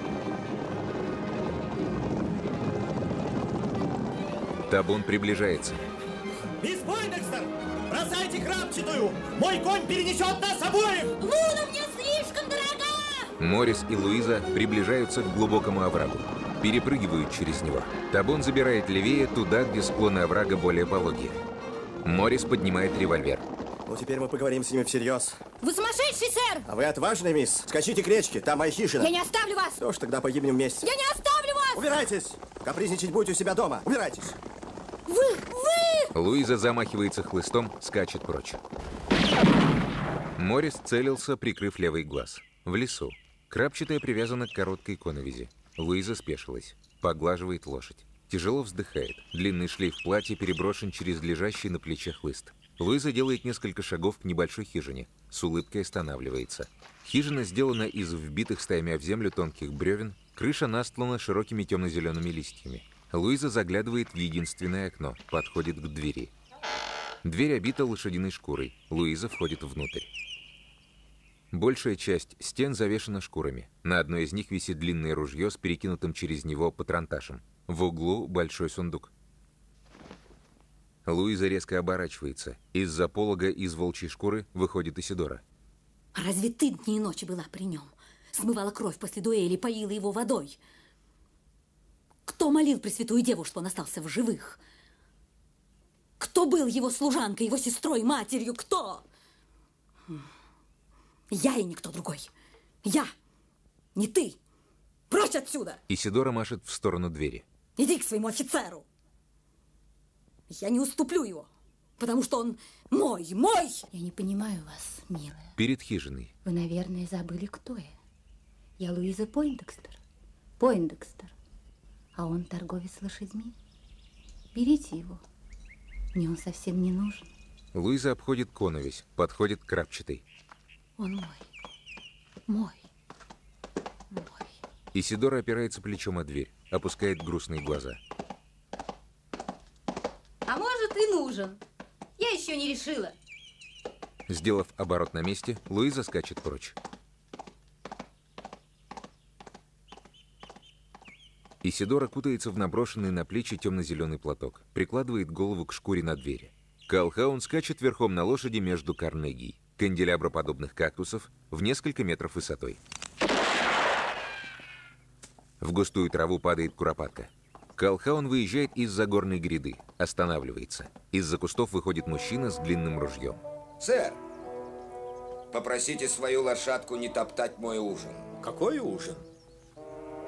Табун приближается.
Мисс Пойндекстер, бросайте крапчатую! Мой конь перенесет нас обоих!
Луна мне слишком дорога!
Моррис и Луиза приближаются к глубокому оврагу. Перепрыгивают через него. Табун забирает левее, туда, где склоны оврага более пологие. Моррис поднимает револьвер.
Ну, теперь мы поговорим с ними всерьез.
Вы сумасшедший, сэр!
А вы отважный, мисс? Скачите к речке, там моя хижина.
Я не оставлю вас!
Что ж, тогда погибнем вместе.
Я не оставлю вас!
Убирайтесь! Капризничать будете у себя дома. Убирайтесь!
Вы! Вы!
Луиза замахивается хлыстом, скачет прочь. Моррис целился, прикрыв левый глаз. В лесу. Крапчатая привязана к короткой коновизи. Луиза спешилась. Поглаживает лошадь. Тяжело вздыхает. Длинный шлейф платья переброшен через лежащий на плече хлыст. Луиза делает несколько шагов к небольшой хижине. С улыбкой останавливается. Хижина сделана из вбитых стаями в землю тонких бревен. Крыша настлана широкими темно-зелеными листьями. Луиза заглядывает в единственное окно. Подходит к двери. Дверь обита лошадиной шкурой. Луиза входит внутрь. Большая часть стен завешена шкурами. На одной из них висит длинное ружье с перекинутым через него патронташем. В углу большой сундук. Луиза резко оборачивается. Из-за полога из волчьей шкуры выходит Исидора.
Разве ты дни и ночи была при нем? Смывала кровь после дуэли, поила его водой. Кто молил Пресвятую Деву, что он остался в живых? Кто был его служанкой, его сестрой, матерью? Кто? Я и никто другой. Я, не ты. Прочь отсюда!
Исидора машет в сторону двери.
Иди к своему офицеру. Я не уступлю его, потому что он мой, мой!
Я не понимаю вас, милая.
Перед хижиной.
Вы, наверное, забыли, кто я. Я Луиза Пойндекстер. Пойндекстер. А он торговец лошадьми. Берите его. Мне он совсем не нужен.
Луиза обходит коновесь, подходит к крапчатой.
Он мой. Мой. Мой.
Исидора опирается плечом о дверь, опускает грустные глаза.
А может, и нужен. Я еще не решила.
Сделав оборот на месте, Луиза скачет прочь. Исидора кутается в наброшенный на плечи темно-зеленый платок, прикладывает голову к шкуре на двери. Калхаун скачет верхом на лошади между Карнегий, канделяброподобных кактусов в несколько метров высотой. В густую траву падает куропатка. Калхаун выезжает из-за горной гряды, останавливается. Из-за кустов выходит мужчина с длинным ружьем.
Сэр, попросите свою лошадку не топтать мой ужин.
Какой ужин?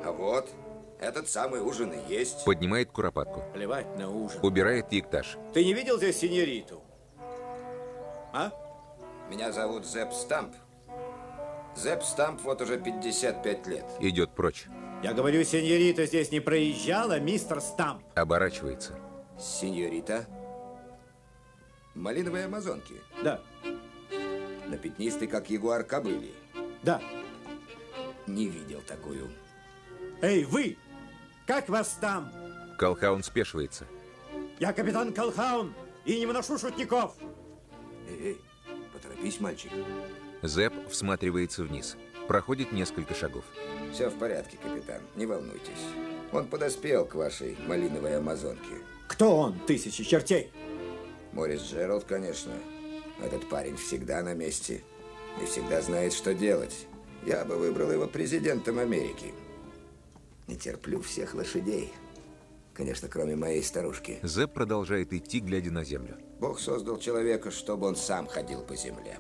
А вот, этот самый ужин и есть.
Поднимает куропатку.
Плевать на ужин.
Убирает тиктаж.
Ты не видел здесь сеньориту? А?
Меня зовут Зепп Стамп. Зепп Стамп вот уже пятьдесят пять лет.
Идет прочь.
Я говорю, сеньорита здесь не проезжала, мистер Стамп.
Оборачивается.
Сеньорита? Малиновые амазонки?
Да.
На пятнистой, как ягуар кобыли?
Да.
Не видел такую.
Эй, вы! Как вас там?
Колхаун спешивается.
Я капитан Колхаун и не выношу шутников.
Эй, эй, поторопись, мальчик.
Зепп всматривается вниз. Проходит несколько шагов.
Все в порядке, капитан, не волнуйтесь. Он подоспел к вашей малиновой амазонке.
Кто он, тысячи чертей?
Морис Джеральд, конечно. Этот парень всегда на месте и всегда знает, что делать. Я бы выбрал его президентом Америки. Не терплю всех лошадей. Конечно, кроме моей старушки.
Зепп продолжает идти, глядя на землю.
Бог создал человека, чтобы он сам ходил по земле.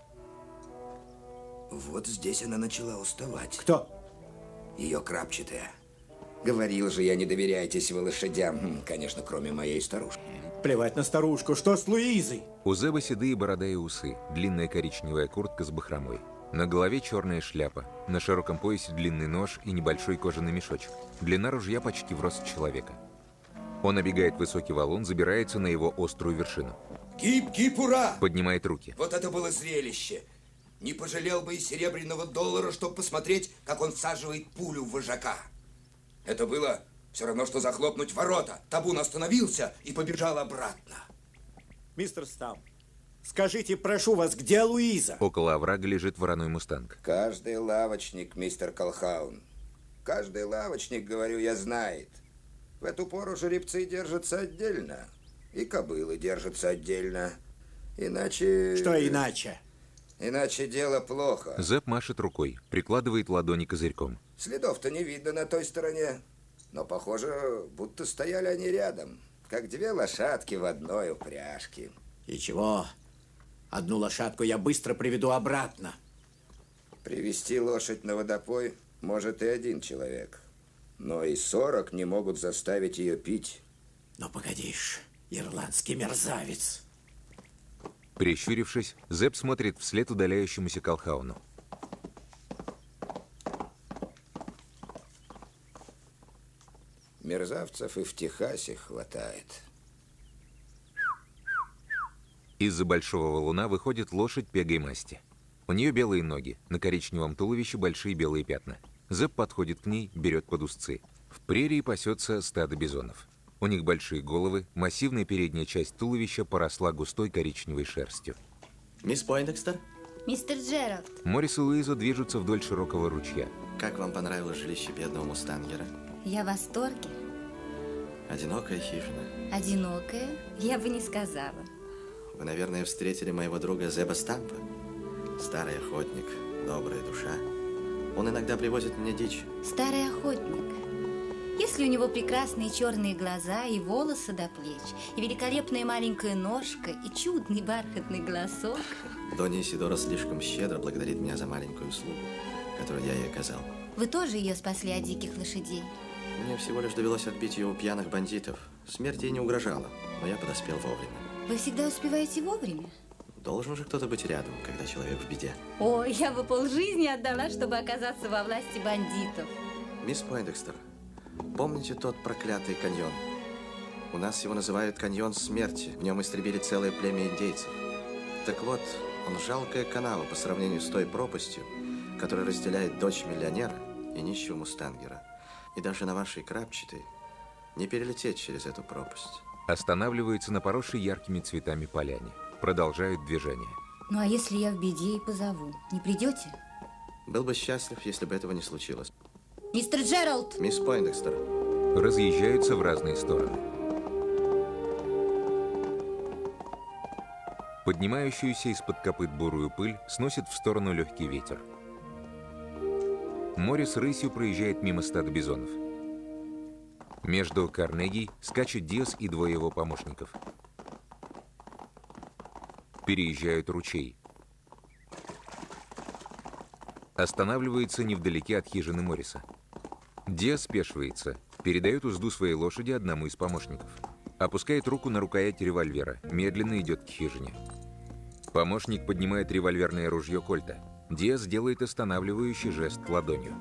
Вот здесь она начала уставать.
Кто?
Ее крапчатая. Говорил же я, не доверяйтесь вы лошадям. Конечно, кроме моей старушки.
Плевать на старушку. Что с Луизой?
У Зеба седые борода и усы, длинная коричневая куртка с бахромой. На голове черная шляпа, на широком поясе длинный нож и небольшой кожаный мешочек. Длина ружья почти в рост человека. Он обегает высокий валун, забирается на его острую вершину.
Гип, гип, ура!
Поднимает руки.
Вот это было зрелище. Не пожалел бы и серебряного доллара, чтобы посмотреть, как он всаживает пулю в вожака. Это было все равно, что захлопнуть ворота. Табун остановился и побежал обратно.
Мистер Стамп, скажите, прошу вас, где Луиза?
Около оврага лежит вороной мустанг.
Каждый лавочник, мистер Колхаун. Каждый лавочник, говорю я, знает. В эту пору жеребцы держатся отдельно. И кобылы держатся отдельно. Иначе...
Что иначе?
Иначе дело плохо.
Зепп машет рукой, прикладывает ладони козырьком.
Следов-то не видно на той стороне. Но похоже, будто стояли они рядом. Как две лошадки в одной упряжке.
И чего? Одну лошадку я быстро приведу обратно.
Привести лошадь на водопой может и один человек. Но и сорок не могут заставить ее пить.
Но погодишь, ирландский мерзавец.
Прищурившись, Зепп смотрит вслед удаляющемуся Колхауну.
Мерзавцев и в Техасе хватает.
Из-за большого валуна выходит лошадь пегой масти. У нее белые ноги, на коричневом туловище большие белые пятна. Зепп подходит к ней, берет под узцы. В прерии пасется стадо бизонов. У них большие головы, массивная передняя часть туловища поросла густой коричневой шерстью.
Мисс Пойндекстер?
Мистер Джеральд.
Морис и Луиза движутся вдоль широкого ручья.
Как вам понравилось жилище бедного мустангера?
Я в восторге.
Одинокая хижина.
Одинокая? Я бы не сказала.
Вы, наверное, встретили моего друга Зеба Стампа. Старый охотник, добрая душа. Он иногда привозит мне дичь.
Старый охотник. Если у него прекрасные черные глаза и волосы до плеч, и великолепная маленькая ножка, и чудный бархатный голосок.
Донья Исидора слишком щедро благодарит меня за маленькую услугу, которую я ей оказал.
Вы тоже ее спасли от диких лошадей?
Мне всего лишь довелось отбить ее у пьяных бандитов. Смерть ей не угрожала, но я подоспел вовремя.
Вы всегда успеваете вовремя?
Должен же кто-то быть рядом, когда человек в беде.
Ой, я бы полжизни отдала, чтобы оказаться во власти бандитов.
Мисс Пойндекстер, помните тот проклятый каньон? У нас его называют каньон смерти. В нем истребили целое племя индейцев. Так вот, он жалкая канава по сравнению с той пропастью, которая разделяет дочь миллионера и нищего мустангера. И даже на вашей крапчатой не перелететь через эту пропасть.
Останавливаются на поросшей яркими цветами поляне. Продолжают движение.
Ну а если я в беде и позову, не придете?
Был бы счастлив, если бы этого не случилось.
Мистер Джеральд!
Мисс Пойндекстер.
Разъезжаются в разные стороны. Поднимающуюся из-под копыт бурую пыль сносит в сторону легкий ветер. Морис рысью проезжает мимо стада бизонов. Между Карнеги скачут Диас и двое его помощников. Переезжают ручей. Останавливаются невдалеке от хижины Морриса. Диас спешивается, передает узду своей лошади одному из помощников. Опускает руку на рукоять револьвера, медленно идет к хижине. Помощник поднимает револьверное ружье Кольта. Диас делает останавливающий жест ладонью.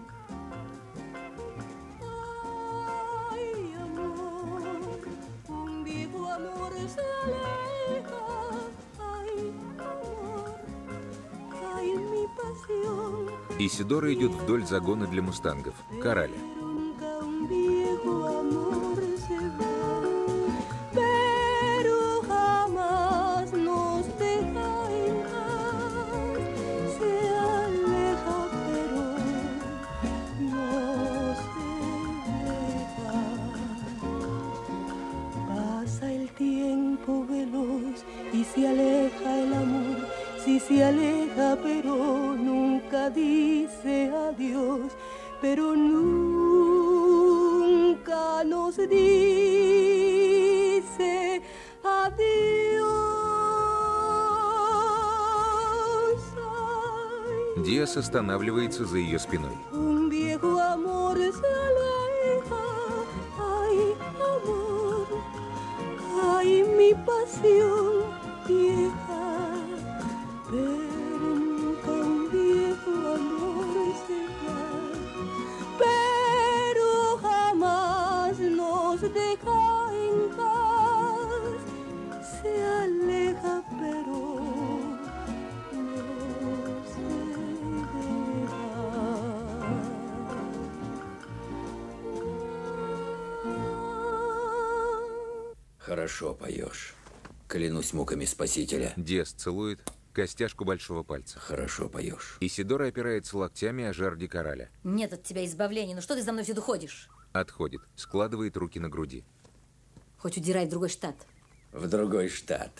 Исидора идет вдоль загона для мустангов, Кораля.
Se aleja el amor, si se aleja, pero nunca dice adiós, pero nunca nos dice adiós. Ay,
Диас останавливается за ее спиной.
un viejo amor se aleja, ay, amor, ay, mi pasión. Vieja, pero nunca un viejo amor se va, pero jamás nos deja en paz, se aleja, pero no se deja.
Хорошо поешь. Клянусь муками Спасителя.
Диас целует костяшку большого пальца.
Хорошо поешь.
Исидора опирается локтями о жерди Кораля.
Нет от тебя избавления. Ну что ты за мной всюду ходишь?
Отходит, складывает руки на груди.
Хоть удирай в другой штат.
В другой штат.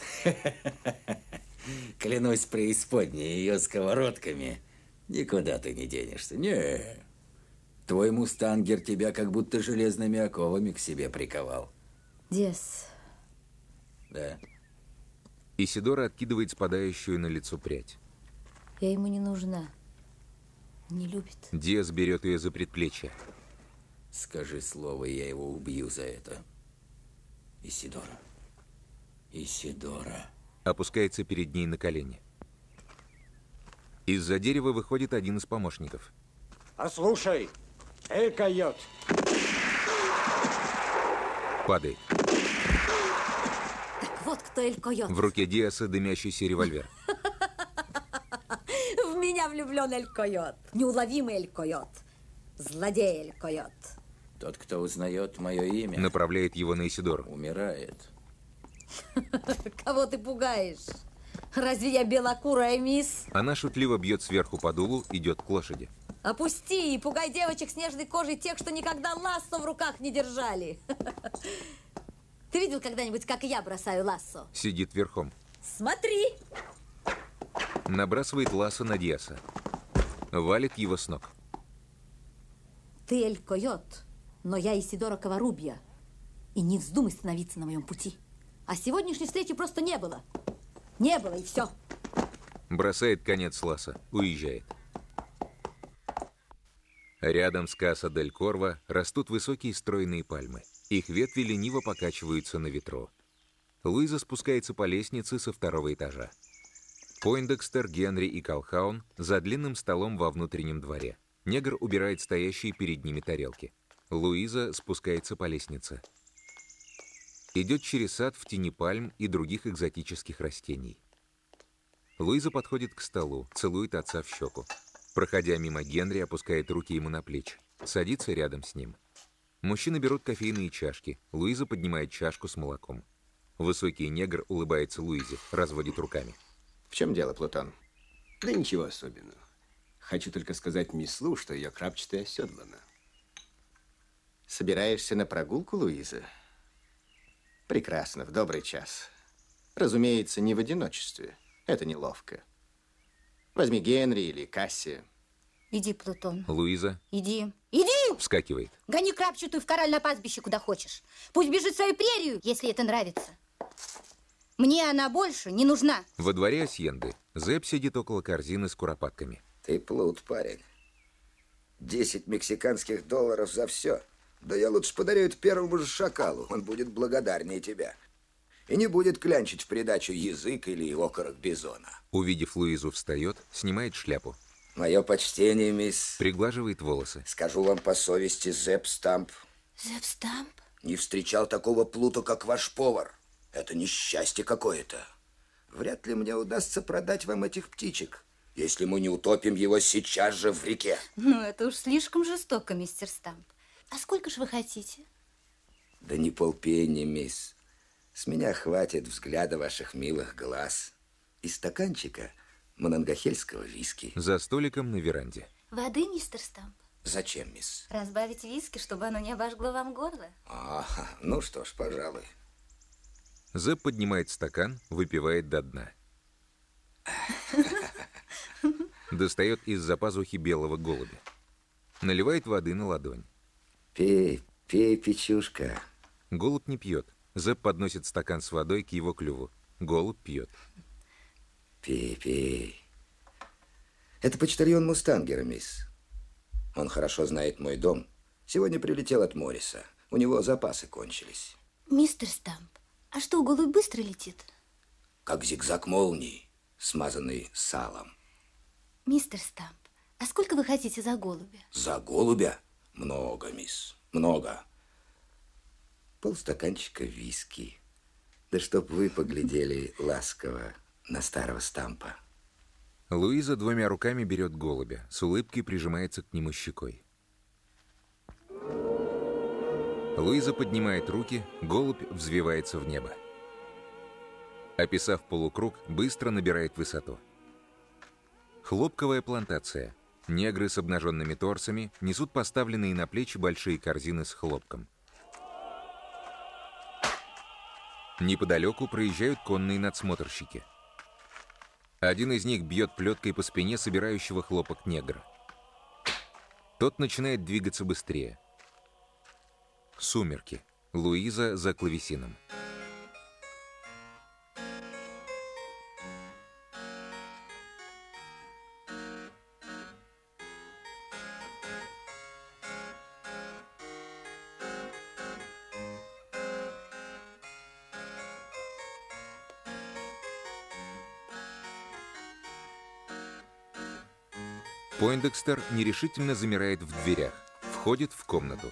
Клянусь преисподней ее сковородками. Никуда ты не денешься. Не. Твой мустангер тебя как будто железными оковами к себе приковал.
Диас.
Да.
Исидора откидывает спадающую на лицо прядь.
Я ему не нужна. Не любит.
Диас берет ее за предплечье.
Скажи слово, и я его убью за это. Исидора. Исидора.
Опускается перед ней на колени. Из-за дерева выходит один из помощников.
Послушай, Эль Койот.
Падает.
Так вот кто Эль Койот.
В руке Диаса дымящийся револьвер.
В меня влюблен Эль Койот. Неуловимый Эль Койот. Злодей Эль Койот.
Тот, кто узнает мое имя,
направляет его на Исидору.
Умирает.
Кого ты пугаешь? Разве я белокурая мисс?
Она шутливо бьет сверху по дулу, идет к лошади.
Опусти и пугай девочек с нежной кожей, тех, что никогда лассо в руках не держали. Ты видел когда-нибудь, как я бросаю лассо?
Сидит верхом.
Смотри!
Набрасывает лассо на Диаса. Валит его с ног.
Ты Эль Койот, но я Исидора Коварубья. И не вздумай становиться на моем пути. А сегодняшней встречи просто не было. Не было, и все.
Бросает конец лассо, уезжает. Рядом с Каса дель Корво растут высокие стройные пальмы. Их ветви лениво покачиваются на ветру. Луиза спускается по лестнице со второго этажа. Пойндекстер, Генри и Колхаун за длинным столом во внутреннем дворе. Негр убирает стоящие перед ними тарелки. Луиза спускается по лестнице. Идет через сад в тени пальм и других экзотических растений. Луиза подходит к столу, целует отца в щеку. Проходя мимо Генри, опускает руки ему на плечи. Садится рядом с ним. Мужчины берут кофейные чашки. Луиза поднимает чашку с молоком. Высокий негр улыбается Луизе, разводит руками.
В чем дело, Плутон?
Да ничего особенного. Хочу только сказать мисс Лу, что ее крапчатая оседлана.
Собираешься на прогулку, Луиза? Прекрасно, в добрый час. Разумеется, не в одиночестве. Это неловко. Возьми Генри или Кассия.
Иди, Плутон.
Луиза
Иди. Иди!
вскакивает.
Гони крапчатую в кораль на пастбище, куда хочешь. Пусть бежит в свою прерию, если это нравится. Мне она больше не нужна.
Во дворе Асьенды Зэп сидит около корзины с куропатками.
Ты плут, парень. десять мексиканских долларов за все. Да я лучше подарю это первому же шакалу. Он будет благодарнее тебя. И не будет клянчить в придачу язык или окорок бизона.
Увидев Луизу, встает, снимает шляпу.
Мое почтение, мисс.
Приглаживает волосы.
Скажу вам по совести, Зепп Стамп.
Зепп Стамп?
Не встречал такого плута, как ваш повар. Это несчастье какое-то. Вряд ли мне удастся продать вам этих птичек, если мы не утопим его сейчас же в реке.
Ну, это уж слишком жестоко, мистер Стамп. А сколько же вы хотите?
Да не полпенни, мисс. С меня хватит взгляда ваших милых глаз и стаканчика мононгахельского виски.
За столиком на веранде.
Воды, мистер Стамп?
Зачем, мисс?
Разбавить виски, чтобы оно не обожгло вам горло.
А, ну что ж, пожалуй.
Зепп поднимает стакан, выпивает до дна. Достает из-за пазухи белого голубя. Наливает воды на ладонь.
Пей, пей, печушка.
Голубь не пьет. Зепп подносит стакан с водой к его клюву. Голубь пьет.
Пей, пей. Это почтальон Мустангера, мисс. Он хорошо знает мой дом. Сегодня прилетел от Морриса. У него запасы кончились.
Мистер Стамп, а что, голубь быстро летит?
Как зигзаг молнии, смазанный салом.
Мистер Стамп, а сколько вы хотите за голубя?
За голубя? Много, мисс, много. Полстаканчика виски. Да чтоб вы поглядели ласково на старого Стампа.
Луиза двумя руками берет голубя, с улыбкой прижимается к нему щекой. Луиза поднимает руки, голубь взвивается в небо. Описав полукруг, быстро набирает высоту. Хлопковая плантация. Негры с обнаженными торсами несут поставленные на плечи большие корзины с хлопком. Неподалеку проезжают конные надсмотрщики. Один из них бьет плеткой по спине собирающего хлопок негра. Тот начинает двигаться быстрее. Сумерки. Луиза за клавесином. Пойндекстер нерешительно замирает в дверях, входит в комнату.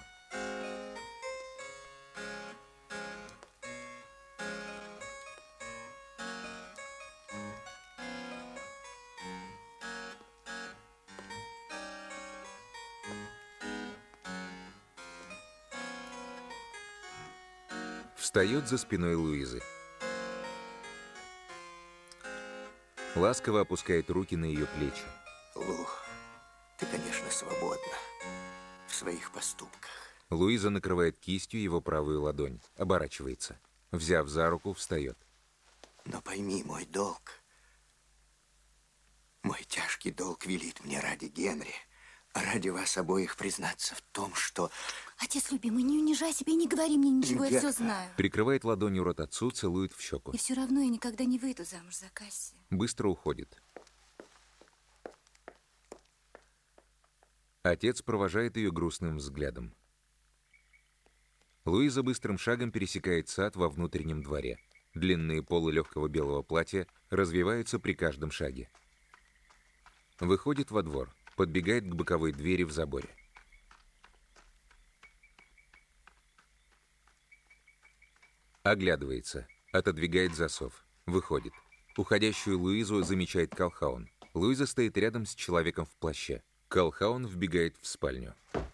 Встает за спиной Луизы. Ласково опускает руки на ее плечи.
Лу, ты, конечно, свободна в своих поступках.
Луиза накрывает кистью его правую ладонь, оборачивается. Взяв за руку, встает.
Но пойми, мой долг, мой тяжкий долг велит мне ради Генри, ради вас обоих признаться в том, что...
Отец любимый, не унижай себя и не говори мне ничего, я все знаю.
Прикрывает ладонью рот отцу, целует в щеку.
И все равно я никогда не выйду замуж за Касси.
Быстро уходит. Отец провожает ее грустным взглядом. Луиза быстрым шагом пересекает сад во внутреннем дворе. Длинные полы легкого белого платья развиваются при каждом шаге. Выходит во двор, подбегает к боковой двери в заборе. Оглядывается, отодвигает засов, выходит. Уходящую Луизу замечает Колхаун. Луиза стоит рядом с человеком в плаще. Колхаун вбегает в спальню.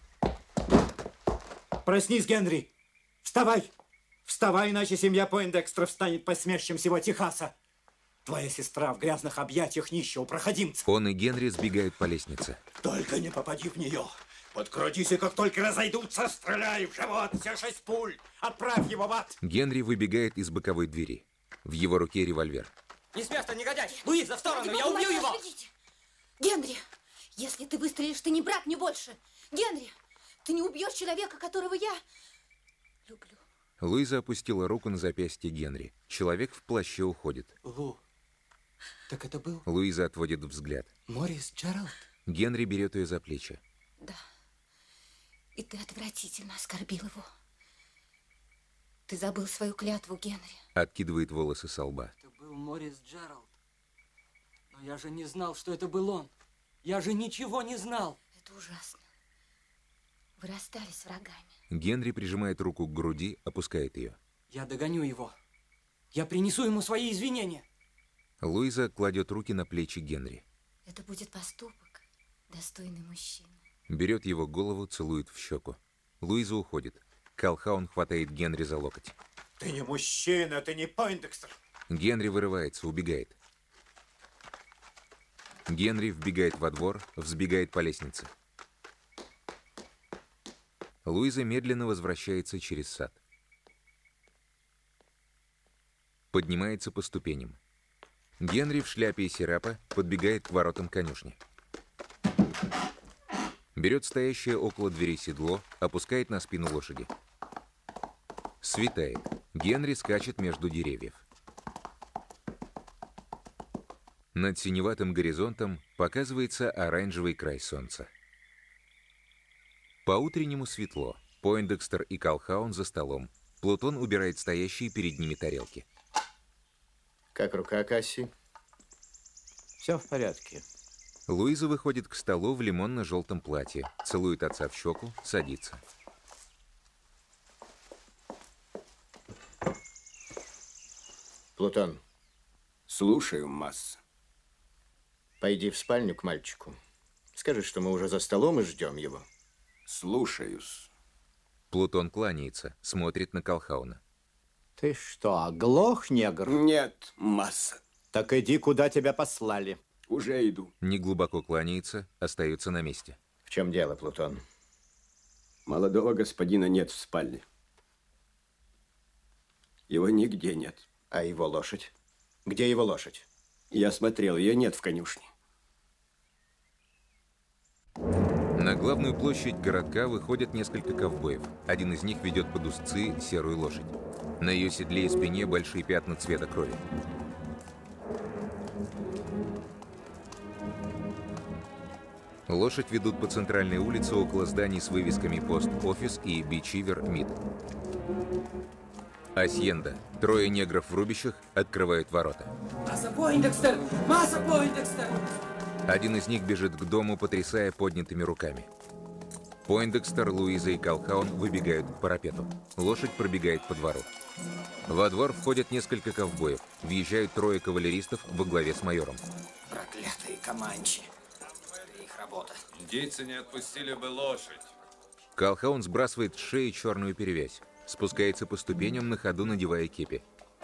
Проснись, Генри! Вставай! Вставай, иначе семья Пойндекстеров станет посмешищем всего Техаса. Твоя сестра в грязных объятиях нищего проходимца.
Он и Генри сбегают по лестнице.
Только не попади в нее. Подкрутись, и как только разойдутся, стреляй в живот, все шесть пуль. Отправь его в ад.
Генри выбегает из боковой двери. В его руке револьвер.
Не с места, негодяй! Луиза, в сторону, я убью его!
Следите. Генри, если ты выстрелишь, ты не брат мне больше. Генри, ты не убьешь человека, которого я люблю.
Луиза опустила руку на запястье Генри. Человек в плаще уходит.
Лу, так это был...
Луиза отводит взгляд.
Моррис Джеральд?
Генри берет ее за плечи.
Да. И ты отвратительно оскорбил его. Ты забыл свою клятву, Генри.
Откидывает волосы со лба.
Это был Морис Джеральд. Но я же не знал, что это был он. Я же ничего не знал.
Это ужасно. Вы расстались врагами.
Генри прижимает руку к груди, опускает ее.
Я догоню его. Я принесу ему свои извинения.
Луиза кладет руки на плечи Генри.
Это будет поступок, достойный мужчины.
Берет его голову, целует в щеку. Луиза уходит. Калхаун хватает Генри за локоть.
Ты не мужчина, ты не Пойндекстер.
Генри вырывается, убегает. Генри вбегает во двор, взбегает по лестнице. Луиза медленно возвращается через сад. Поднимается по ступеням. Генри в шляпе и сирапа подбегает к воротам конюшни. Берет стоящее около двери седло, опускает на спину лошади. Светает. Генри скачет между деревьев. Над синеватым горизонтом показывается оранжевый край солнца. По-утреннему светло. Пойндекстер и Калхаун за столом. Плутон убирает стоящие перед ними тарелки.
Как рука, Касси?
Все в порядке.
Луиза выходит к столу в лимонно-желтом платье, целует отца в щеку, садится.
Плутон.
Слушаю, масса.
Пойди в спальню к мальчику. Скажи, что мы уже за столом и ждем его.
Слушаюсь.
Плутон кланяется, смотрит на Калхауна.
Ты что, оглох, негр?
Нет, масса.
Так иди, куда тебя послали.
Уже иду.
Неглубоко кланяется, остается на месте.
В чем дело, Плутон?
Молодого господина нет в спальне. Его нигде нет.
А его лошадь? Где его лошадь?
Я смотрел, ее нет в конюшне.
На главную площадь городка выходят несколько ковбоев. Один из них ведет под узцы серую лошадь. На ее седле и спине большие пятна цвета крови. Лошадь ведут по центральной улице около зданий с вывесками «Пост-офис» и «Бичивер Мид». Асьенда. Трое негров в рубищах открывают ворота.
Масса Пойндекстер! Масса Пойндекстер!
Один из них бежит к дому, потрясая поднятыми руками. Пойндекстер, Луиза и Калхаун выбегают к парапету. Лошадь пробегает по двору. Во двор входят несколько ковбоев. Въезжают трое кавалеристов во главе с майором.
Проклятые команчи. Это их работа.
Индейцы не отпустили бы лошадь.
Калхаун сбрасывает с шеи черную перевязь. Спускается по ступеням, на ходу надевая кепи.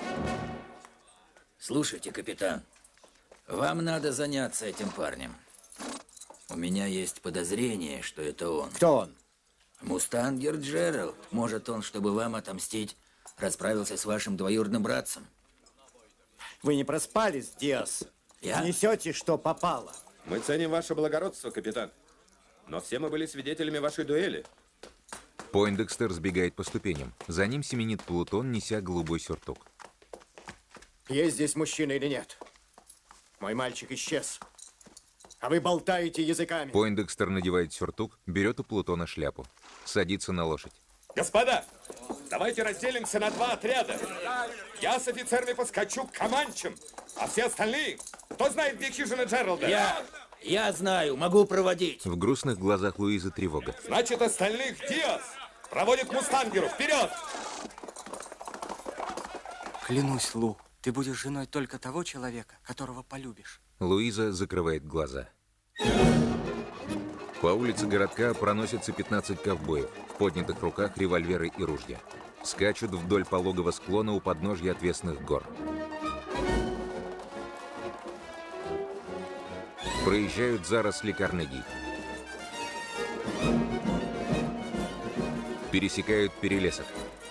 Слушайте, капитан, вам надо заняться этим парнем. У меня есть подозрение, что это он.
Кто он?
Мустангер Джеральд. Может, он, чтобы вам отомстить, расправился с вашим двоюродным братцем?
Вы не проспались, Диас?
Я?
Несете, что попало.
Мы ценим ваше благородство, капитан. Но все мы были свидетелями вашей дуэли.
Пойндекстер сбегает по ступеням. За ним семенит Плутон, неся голубой сюртук.
Есть здесь мужчина или нет? Мой мальчик исчез. А вы болтаете языками.
Пойндекстер надевает сюртук, берет у Плутона шляпу. Садится на лошадь.
Господа, давайте разделимся на два отряда. Я с офицерами поскочу к команчам, а все остальные, кто знает, где хижина Джералда?
Я, я знаю, могу проводить.
В грустных глазах Луизы тревога.
Значит, остальных Диас проводит к Мустангеру. Вперед!
Клянусь, Лу, ты будешь женой только того человека, которого полюбишь.
Луиза закрывает глаза. По улице городка проносятся пятнадцать ковбоев. В поднятых руках револьверы и ружья. Скачут вдоль пологого склона у подножья отвесных гор. Проезжают заросли Карнеги. Пересекают перелесок.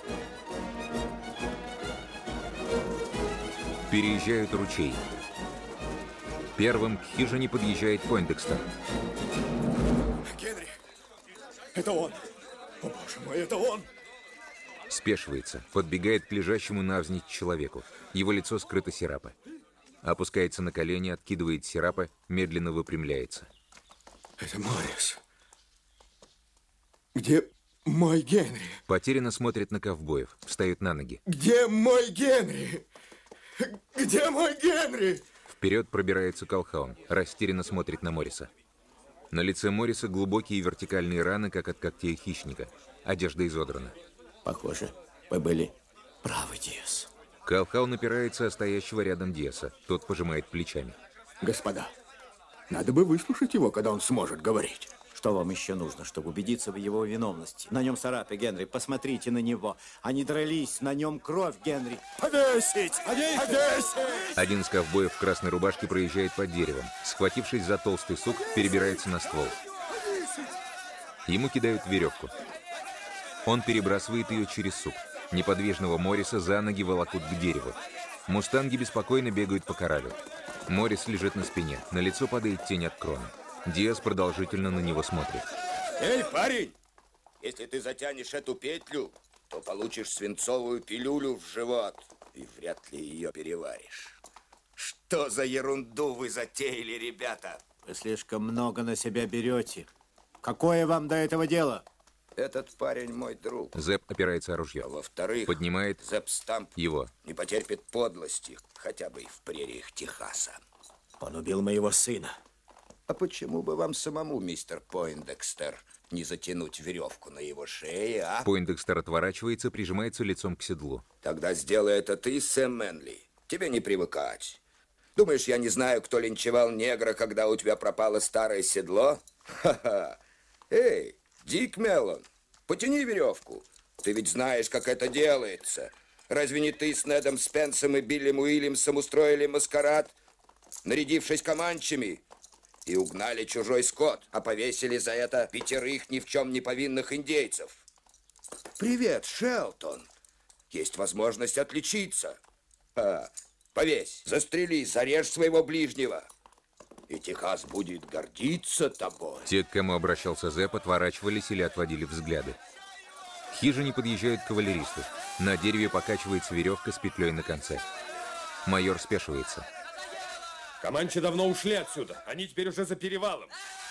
Переезжают ручей. Первым к хижине подъезжает Пойндекстер.
Генри, это он. О, боже мой, это он.
Спешивается, подбегает к лежащему навзничь человеку. Его лицо скрыто сирапой. Опускается на колени, откидывает сирапа, медленно выпрямляется.
Это Морис.
Где мой Генри?
Потерянно смотрит на ковбоев, встает на ноги.
Где мой Генри? Где мой Генри?
Вперед пробирается Колхаун, растерянно смотрит на Морриса. На лице Морриса глубокие вертикальные раны, как от когтей хищника. Одежда изодрана.
Похоже, вы были правы, Диас.
Колхаун опирается о стоящего рядом Диаса. Тот пожимает плечами.
Господа, надо бы выслушать его, когда он сможет говорить.
Что вам еще нужно, чтобы убедиться в его виновности? На нем царапы, Генри, посмотрите на него. Они дрались, на нем кровь, Генри. Повесить! Повесить!
Один из ковбоев в красной рубашке проезжает под деревом. Схватившись за толстый сук, перебирается на ствол. Ему кидают веревку. Он перебрасывает ее через сук. Неподвижного Морриса за ноги волокут к дереву. Мустанги беспокойно бегают по кораллю. Моррис лежит на спине. На лицо падает тень от кроны. Диас продолжительно на него смотрит.
Эй, парень! Если ты затянешь эту петлю, то получишь свинцовую пилюлю в живот. И вряд ли ее переваришь. Что за ерунду вы затеяли, ребята?
Вы слишком много на себя берете. Какое вам до этого дело?
Этот парень мой друг.
Зэп опирается о ружье.
А во-вторых,
поднимает
Зэп Стамп
его.
Не потерпит подлости, хотя бы и в прериях Техаса.
Он убил моего сына.
А почему бы вам самому, мистер Пойндекстер, не затянуть веревку на его шее, а?
Пойндекстер отворачивается, прижимается лицом к седлу.
Тогда сделай это ты, Сэм Мэнли. Тебе не привыкать. Думаешь, я не знаю, кто линчевал негра, когда у тебя пропало старое седло? Ха-ха. Эй, Дик Меллон, потяни веревку. Ты ведь знаешь, как это делается. Разве не ты с Недом Спенсом и Биллем Уильямсом устроили маскарад, нарядившись команчами, и угнали чужой скот, а повесили за это пятерых ни в чем не повинных индейцев? Привет, Шелтон. Есть возможность отличиться. А, повесь, застрели, зарежь своего ближнего. И Техас будет гордиться тобой.
Те, к кому обращался Зэп, отворачивались или отводили взгляды. К хижине подъезжают кавалеристы. На дереве покачивается веревка с петлей на конце. Майор спешивается.
Команчи давно ушли отсюда. Они теперь уже за перевалом.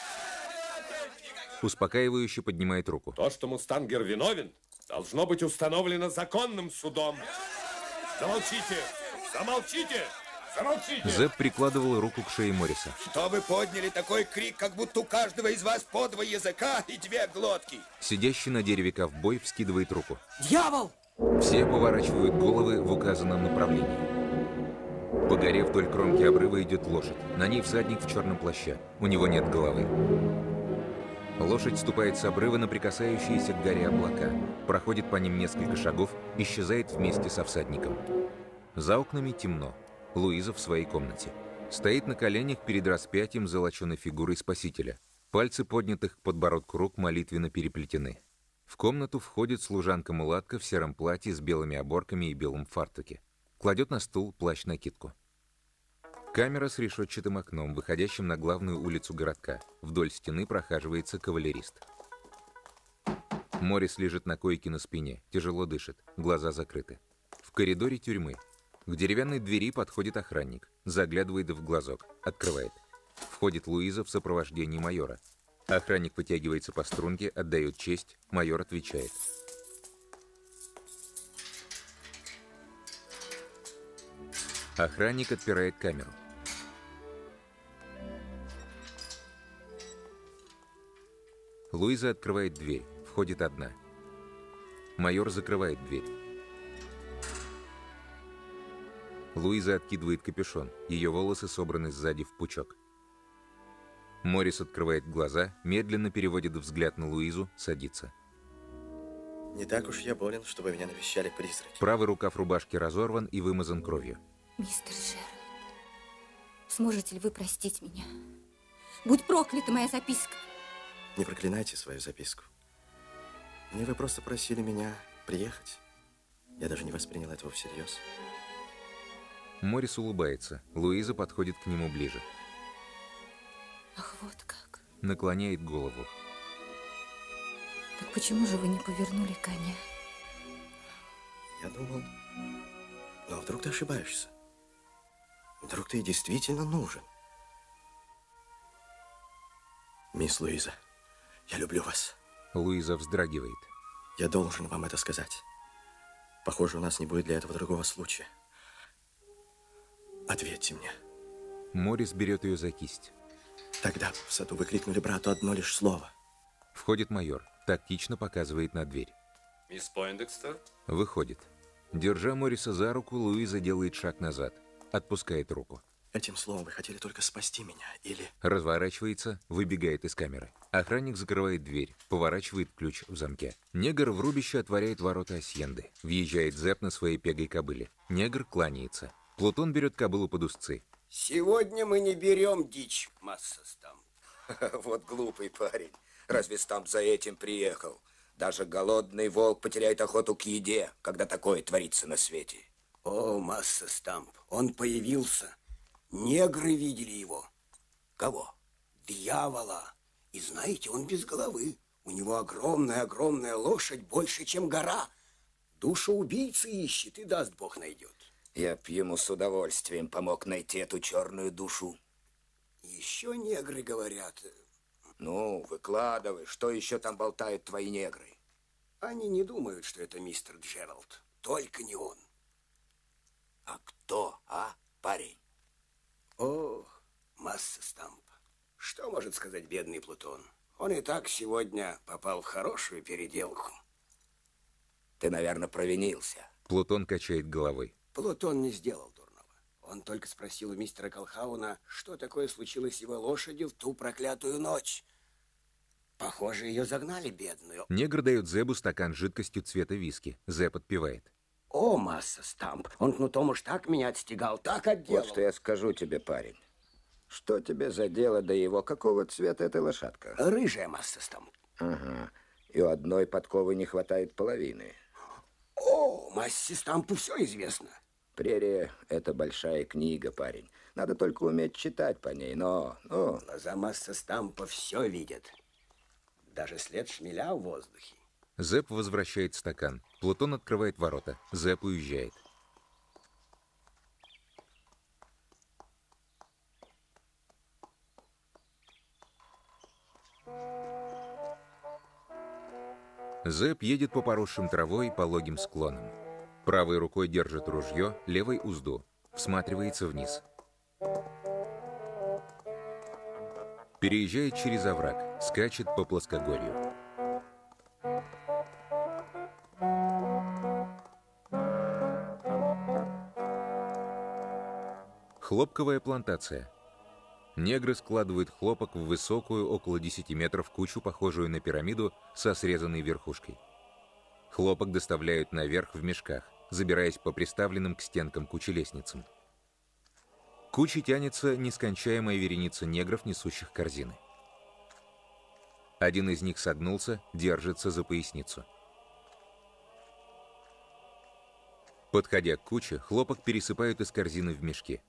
Успокаивающе поднимает руку.
То, что Мустангер виновен, должно быть установлено законным судом. Замолчите! Замолчите! Замолчите!
Зэп прикладывал руку к шее Морриса.
Что вы подняли такой крик, как будто у каждого из вас по два языка и две глотки?
Сидящий на дереве ковбой вскидывает руку.
Дьявол!
Все поворачивают головы в указанном направлении. По горе вдоль кромки обрыва идет лошадь. На ней всадник в черном плаще. У него нет головы. Лошадь ступает с обрыва на прикасающиеся к горе облака. Проходит по ним несколько шагов, исчезает вместе со всадником. За окнами темно. Луиза в своей комнате. Стоит на коленях перед распятием с золоченой фигурой Спасителя. Пальцы поднятых к подбородку рук молитвенно переплетены. В комнату входит служанка-мулатка в сером платье с белыми оборками и белом фартуке. Кладет на стул плащ-накидку. Камера с решетчатым окном, выходящим на главную улицу городка. Вдоль стены прохаживается кавалерист. Моррис лежит на койке на спине, тяжело дышит, глаза закрыты. В коридоре тюрьмы. К деревянной двери подходит охранник, заглядывает в глазок, открывает. Входит Луиза в сопровождении майора. Охранник вытягивается по струнке, отдает честь, майор отвечает. Охранник отпирает камеру. Луиза открывает дверь, входит одна. Майор закрывает дверь. Луиза откидывает капюшон, ее волосы собраны сзади в пучок. Моррис открывает глаза, медленно переводит взгляд на Луизу, садится.
Не так уж я болен, чтобы меня навещали призраки.
Правый рукав рубашки разорван и вымазан кровью.
Мистер Джеральд, сможете ли вы простить меня? Будь проклята моя записка.
Не проклинайте свою записку. Мне вы просто просили меня приехать. Я даже не воспринял этого всерьез.
Моррис улыбается. Луиза подходит к нему ближе.
Ах, вот как.
Наклоняет голову.
Так почему же вы не повернули коня?
Я думал, но вдруг ты ошибаешься? Вдруг ты действительно нужен? Мисс Луиза, я люблю вас.
Луиза вздрагивает.
Я должен вам это сказать. Похоже, у нас не будет для этого другого случая. Ответьте мне.
Моррис берет ее за кисть.
Тогда в саду вы крикнули брату одно лишь слово.
Входит майор. Тактично показывает на дверь.
Мисс Пойндекстер?
Выходит. Держа Морриса за руку, Луиза делает шаг назад. Отпускает руку.
Этим словом вы хотели только спасти меня, или...
Разворачивается, выбегает из камеры. Охранник закрывает дверь, поворачивает ключ в замке. Негр в рубище отворяет ворота асьенды. Въезжает Зепп на своей пегой кобыле. Негр кланяется. Плутон берет кобылу под узцы.
Сегодня мы не берем дичь, масса Стамп. Вот глупый парень. Разве Стамп за этим приехал? Даже голодный волк потеряет охоту к еде, когда такое творится на свете. О, масса Стамп, он появился. Негры видели его. Кого? Дьявола. И знаете, он без головы. У него огромная-огромная лошадь, больше, чем гора. Душу убийцы ищет, и даст Бог найдет. Я б ему с удовольствием помог найти эту черную душу. Еще негры говорят. Ну, выкладывай, что еще там болтают твои негры? Они не думают, что это мистер Джеральд. Только не он. А кто, а, парень? О, масса Стамп. Что может сказать бедный Плутон? Он и так сегодня попал в хорошую переделку. Ты, наверное, провинился.
Плутон качает головой.
Плутон не сделал дурного. Он только спросил у мистера Колхауна, что такое случилось с его лошадью в ту проклятую ночь. Похоже, ее загнали, бедную.
Негр дает Зебу стакан с жидкостью цвета виски. Зеб отпивает.
О, масса Стамп, он кнутом уж так меня отстегал, так отделал. Вот что я скажу тебе, парень. Что тебе за дело до его? Какого цвета эта лошадка? Рыжая, масса Стамп. Ага. И у одной подковы не хватает половины. О, массе Стампу все известно. Прерия – это большая книга, парень. Надо только уметь читать по ней, но... но... Глаза масса Стампа все видят. Даже след шмеля в воздухе.
Зепп возвращает стакан. Плутон открывает ворота. Зепп уезжает. Зепп едет по поросшим травой пологим склонам. Правой рукой держит ружье, левой узду. Всматривается вниз. Переезжает через овраг. Скачет по плоскогорью. Хлопковая плантация. Негры складывают хлопок в высокую, около десяти метров, кучу, похожую на пирамиду, со срезанной верхушкой. Хлопок доставляют наверх в мешках, забираясь по приставленным к стенкам кучи лестницам. К куче тянется нескончаемая вереница негров, несущих корзины. Один из них согнулся, держится за поясницу. Подходя к куче, хлопок пересыпают из корзины в мешки.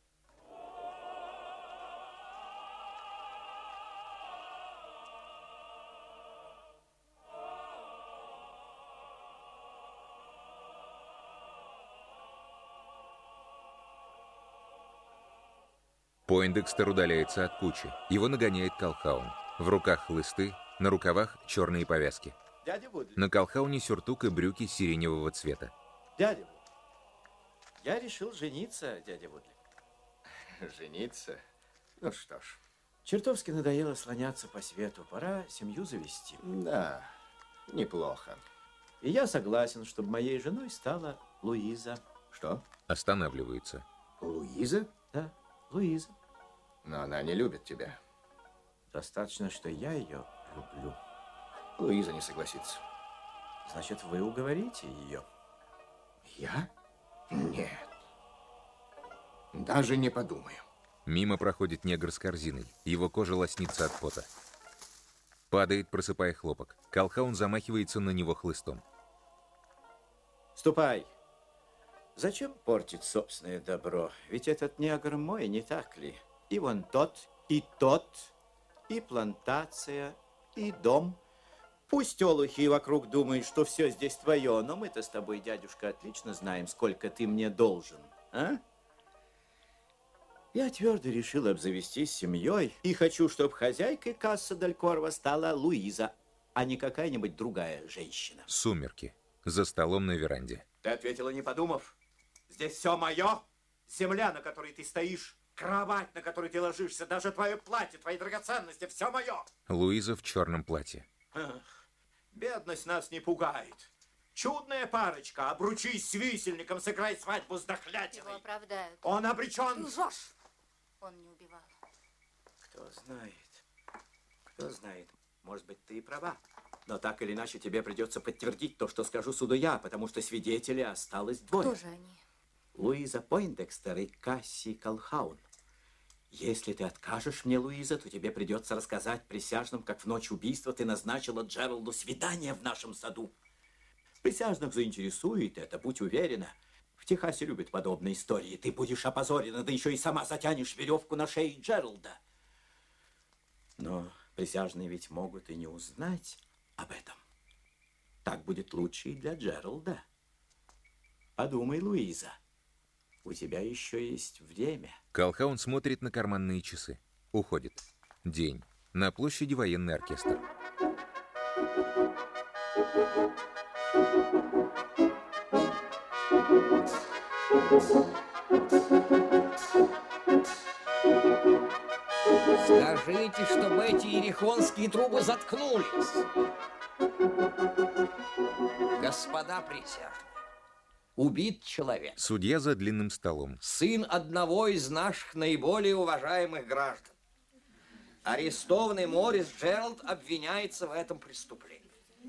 Пойндекстер удаляется от кучи. Его нагоняет Колхаун. В руках хлысты, на рукавах черные повязки.
Дядя Вудли.
На Колхауне сюртук и брюки сиреневого цвета.
Дядя Вудли, я решил жениться, дядя Вудли.
Жениться? Ну что ж.
Чертовски надоело слоняться по свету. Пора семью завести.
Да, неплохо.
И я согласен, чтобы моей женой стала Луиза.
Что?
Останавливаются.
Луиза?
Да, Луиза.
Но она не любит тебя.
Достаточно, что я ее люблю.
Луиза не согласится.
Значит, вы уговорите ее?
Я? Нет. Даже не подумаю.
Мимо проходит негр с корзиной. Его кожа лоснится от пота. Падает, просыпая хлопок. Колхаун замахивается на него хлыстом.
Ступай. Зачем портить собственное добро? Ведь этот негр мой, не так ли? И вон тот, и тот, и плантация, и дом. Пусть олухи вокруг думают, что все здесь твое, но мы-то с тобой, дядюшка, отлично знаем, сколько ты мне должен, а? Я твердо решил обзавестись семьей и хочу, чтобы хозяйкой Касса дель Корво стала Луиза. а не какая-нибудь другая женщина.
Сумерки. За столом на веранде.
Ты ответила, не подумав. Здесь все мое. Земля, на которой ты стоишь, кровать, на которой ты ложишься, даже твое платье, твои драгоценности, все мое.
Луиза в черном платье.
Ах, бедность нас не пугает. Чудная парочка. Обручись с висельником, сыграй свадьбу с дохлятиной.
Его оправдают.
Он обречен.
Ты лжешь. Он не убивал.
Кто знает. Кто знает. Может быть, ты и права. Но так или иначе тебе придется подтвердить то, что скажу суду я, потому что свидетелей осталось двое.
Кто же они?
Луиза Пойндекстер и Касси Колхаун. Если ты откажешь мне, Луиза, то тебе придется рассказать присяжным, как в ночь убийства ты назначила Джералду свидание в нашем саду. Присяжных заинтересует это, будь уверена. В Техасе любят подобные истории. Ты будешь опозорена, да еще и сама затянешь веревку на шее Джералда. Но присяжные ведь могут и не узнать об этом. Так будет лучше и для Джералда. Подумай, Луиза. У тебя еще есть время.
Колхаун смотрит на карманные часы. Уходит. День. На площади военный оркестр.
Скажите, чтобы эти ерехонские трубы заткнулись. Господа присяжные, убит человек.
Судья за длинным столом.
Сын одного из наших наиболее уважаемых граждан. Арестованный Моррис Джеральд обвиняется в этом преступлении.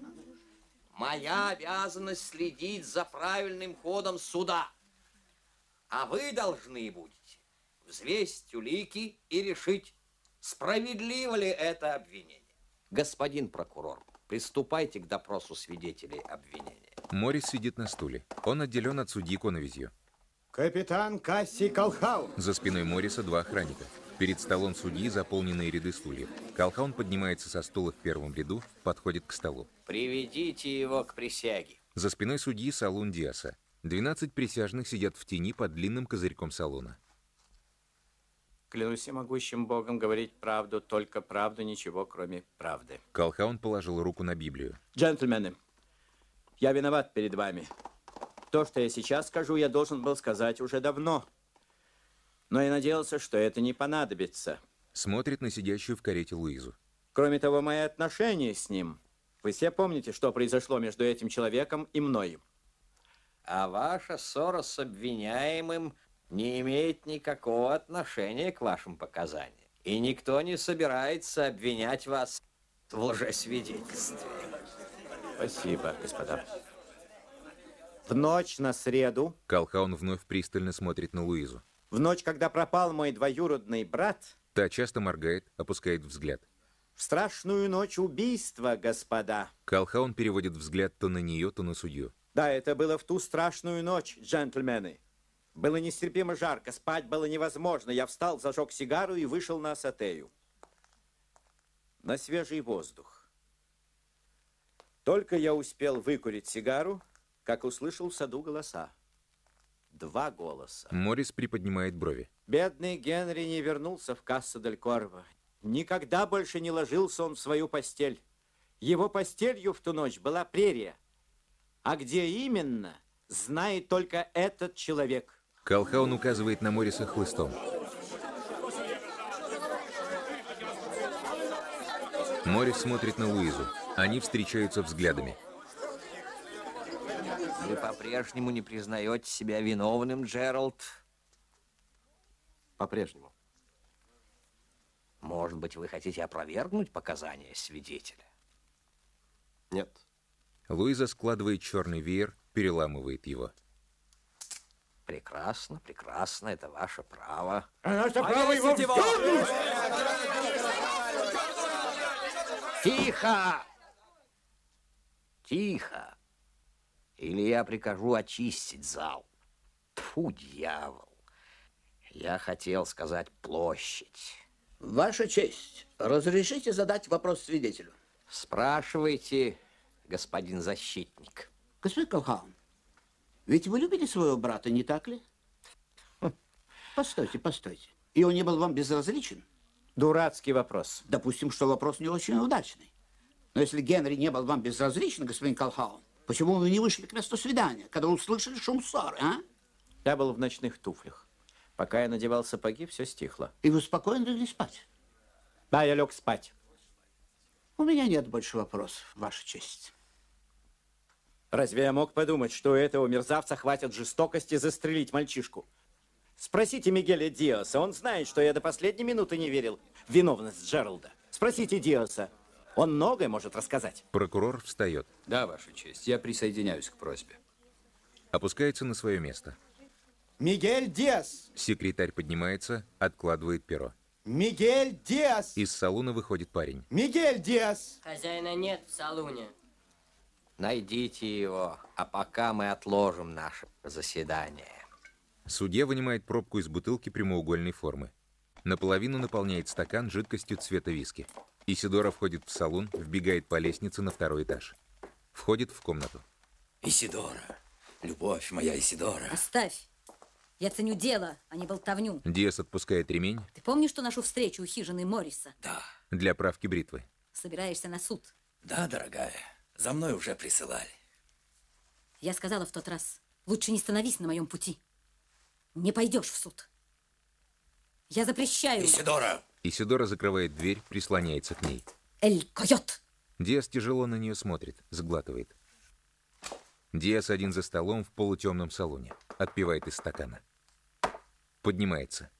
Моя обязанность следить за правильным ходом суда. А вы должны будете взвесить улики и решить, справедливо ли это обвинение. Господин прокурор, приступайте к допросу свидетелей обвинения.
Моррис сидит на стуле. Он отделен от судьи коновизью.
Капитан Касси Колхаун.
За спиной Морриса два охранника. Перед столом судьи заполненные ряды стульев. Колхаун поднимается со стула в первом ряду, подходит к столу.
Приведите его к присяге.
За спиной судьи салон Диаса. Двенадцать присяжных сидят в тени под длинным козырьком салона.
Клянусь всемогущим Богом говорить правду, только правду, ничего кроме правды.
Колхаун положил руку на Библию.
Джентльмены, я виноват перед вами. То, что я сейчас скажу, я должен был сказать уже давно. Но я надеялся, что это не понадобится.
Смотрит на сидящую в карете Луизу.
Кроме того, мои отношения с ним. Вы все помните, что произошло между этим человеком и мной.
А ваша ссора с обвиняемым не имеет никакого отношения к вашим показаниям. И никто не собирается обвинять вас в лжесвидетельстве.
Спасибо, господа. В ночь на среду...
Колхаун вновь пристально смотрит на Луизу.
В ночь, когда пропал мой двоюродный брат...
Та часто моргает, опускает взгляд.
В страшную ночь убийства, господа.
Колхаун переводит взгляд то на нее, то на судью.
Да, это было в ту страшную ночь, джентльмены. Было нестерпимо жарко, спать было невозможно. Я встал, зажег сигару и вышел на асатею. На свежий воздух. Только я успел выкурить сигару, как услышал в саду голоса. Два голоса.
Моррис приподнимает брови.
Бедный Генри не вернулся в Касса-дель-Корво. Никогда больше не ложился он в свою постель. Его постелью в ту ночь была прерия. А где именно, знает только этот человек.
Колхаун указывает на Морриса хлыстом. Моррис смотрит на Луизу. Они встречаются взглядами.
Вы по-прежнему не признаете себя виновным, Джеральд?
По-прежнему.
Может быть, вы хотите опровергнуть показания свидетеля?
Нет.
Луиза складывает черный веер, переламывает его.
Прекрасно, прекрасно, это ваше право.
А наше право его... его!
Тихо! Тихо! Или я прикажу очистить зал. Тьфу, дьявол. Я хотел сказать площадь.
Ваша честь, разрешите задать вопрос свидетелю?
Спрашивайте, господин защитник.
Господин Колхаун, ведь вы любите своего брата, не так ли? Постойте, постойте. И он не был вам безразличен?
Дурацкий вопрос.
Допустим, что вопрос не очень удачный. Но если Генри не был вам безразличен, господин Колхаун, почему вы не вышли к месту свидания, когда услышали шум ссоры, а?
Я был в ночных туфлях. Пока я надевал сапоги, все стихло.
И вы спокойно легли спать?
Да, я лег спать.
У меня нет больше вопросов, Ваша честь.
Разве я мог подумать, что у этого мерзавца хватит жестокости застрелить мальчишку? Спросите Мигеля Диаса, он знает, что я до последней минуты не верил в виновность Джералда. Спросите Диаса, он многое может рассказать.
Прокурор встает.
Да, Ваша честь, я присоединяюсь к просьбе.
Опускается на свое место.
Мигель Диас!
Секретарь поднимается, откладывает перо.
Мигель Диас!
Из салуна выходит парень.
Мигель Диас!
Хозяина нет в салуне.
Найдите его, а пока мы отложим наше заседание.
Судья вынимает пробку из бутылки прямоугольной формы. Наполовину наполняет стакан жидкостью цвета виски. Исидора входит в салон, вбегает по лестнице на второй этаж. Входит в комнату.
Исидора, любовь моя Исидора.
Оставь. Я ценю дело, а не болтовню.
Диас отпускает ремень.
Ты помнишь ту нашу встречу у хижины Морриса?
Да.
Для правки бритвы.
Собираешься на суд?
Да, дорогая. За мной уже присылали.
Я сказала в тот раз, лучше не становись на моем пути. Не пойдешь в суд. Я запрещаю.
Исидора!
Исидора закрывает дверь, прислоняется к ней.
Эль Койот!
Диас тяжело на нее смотрит, сглатывает. Диас один за столом в полутемном салоне. Отпивает из стакана. Поднимается.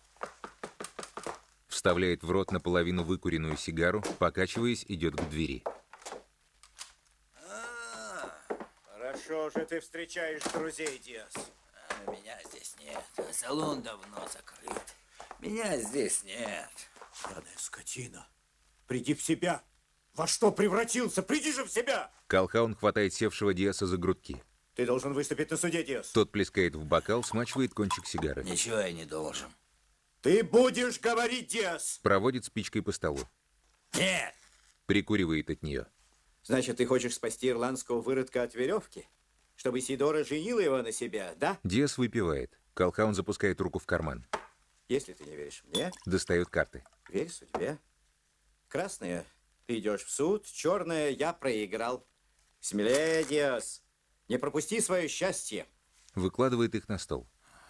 Вставляет в рот наполовину выкуренную сигару, покачиваясь, идет к двери.
Хорошо же ты встречаешь друзей, Диас.
А меня здесь нет. Салон давно закрыт. Меня здесь нет.
Сраная скотина. Приди в себя. Во что превратился? Приди же в себя!
Колхаун хватает севшего Диаса за грудки.
Ты должен выступить на суде, Диас.
Тот плескает в бокал, смачивает кончик сигары.
Ничего я не должен.
Ты будешь говорить, Диас!
Проводит спичкой по столу.
Нет!
Прикуривает от нее.
Значит, ты хочешь спасти ирландского выродка от веревки? Чтобы Сидора женила его на себя, да?
Диас выпивает. Колхаун запускает руку в карман.
Если ты не веришь мне...
Достает карты.
Верь судьбе. Красная, ты идешь в суд. Черная, я проиграл. Смелее, Диас. Не пропусти свое счастье.
Выкладывает их на стол.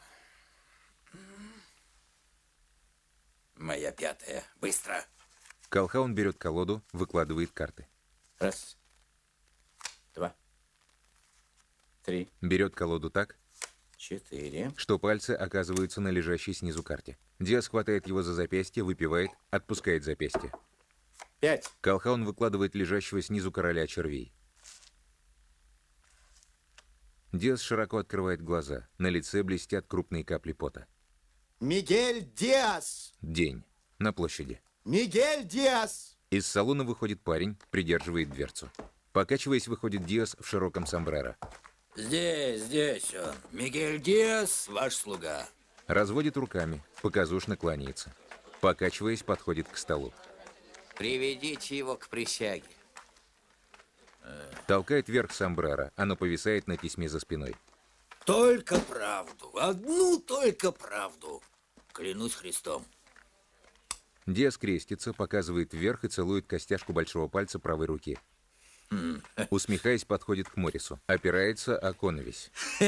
Моя пятая. Быстро.
Колхаун берет колоду, выкладывает карты.
Раз. Два. Три.
Берет колоду так,
Четыре.
что пальцы оказываются на лежащей снизу карте. Диас хватает его за запястье, выпивает, отпускает запястье.
Пять.
Колхаун выкладывает лежащего снизу короля червей. Диас широко открывает глаза. На лице блестят крупные капли пота.
Мигель Диас!
День. На площади.
Мигель Диас!
Из салона выходит парень, придерживает дверцу. Покачиваясь, выходит Диас в широком сомбреро.
Здесь, здесь он. Мигель Диас, ваш слуга.
Разводит руками, показушно кланяется. Покачиваясь, подходит к столу.
Приведите его к присяге.
Толкает вверх сомбреро, оно повисает на тесьме за спиной.
Только правду, одну только правду. Клянусь Христом.
Диас крестится, показывает вверх и целует костяшку большого пальца правой руки. Усмехаясь, подходит к Моррису. Опирается о коновесь.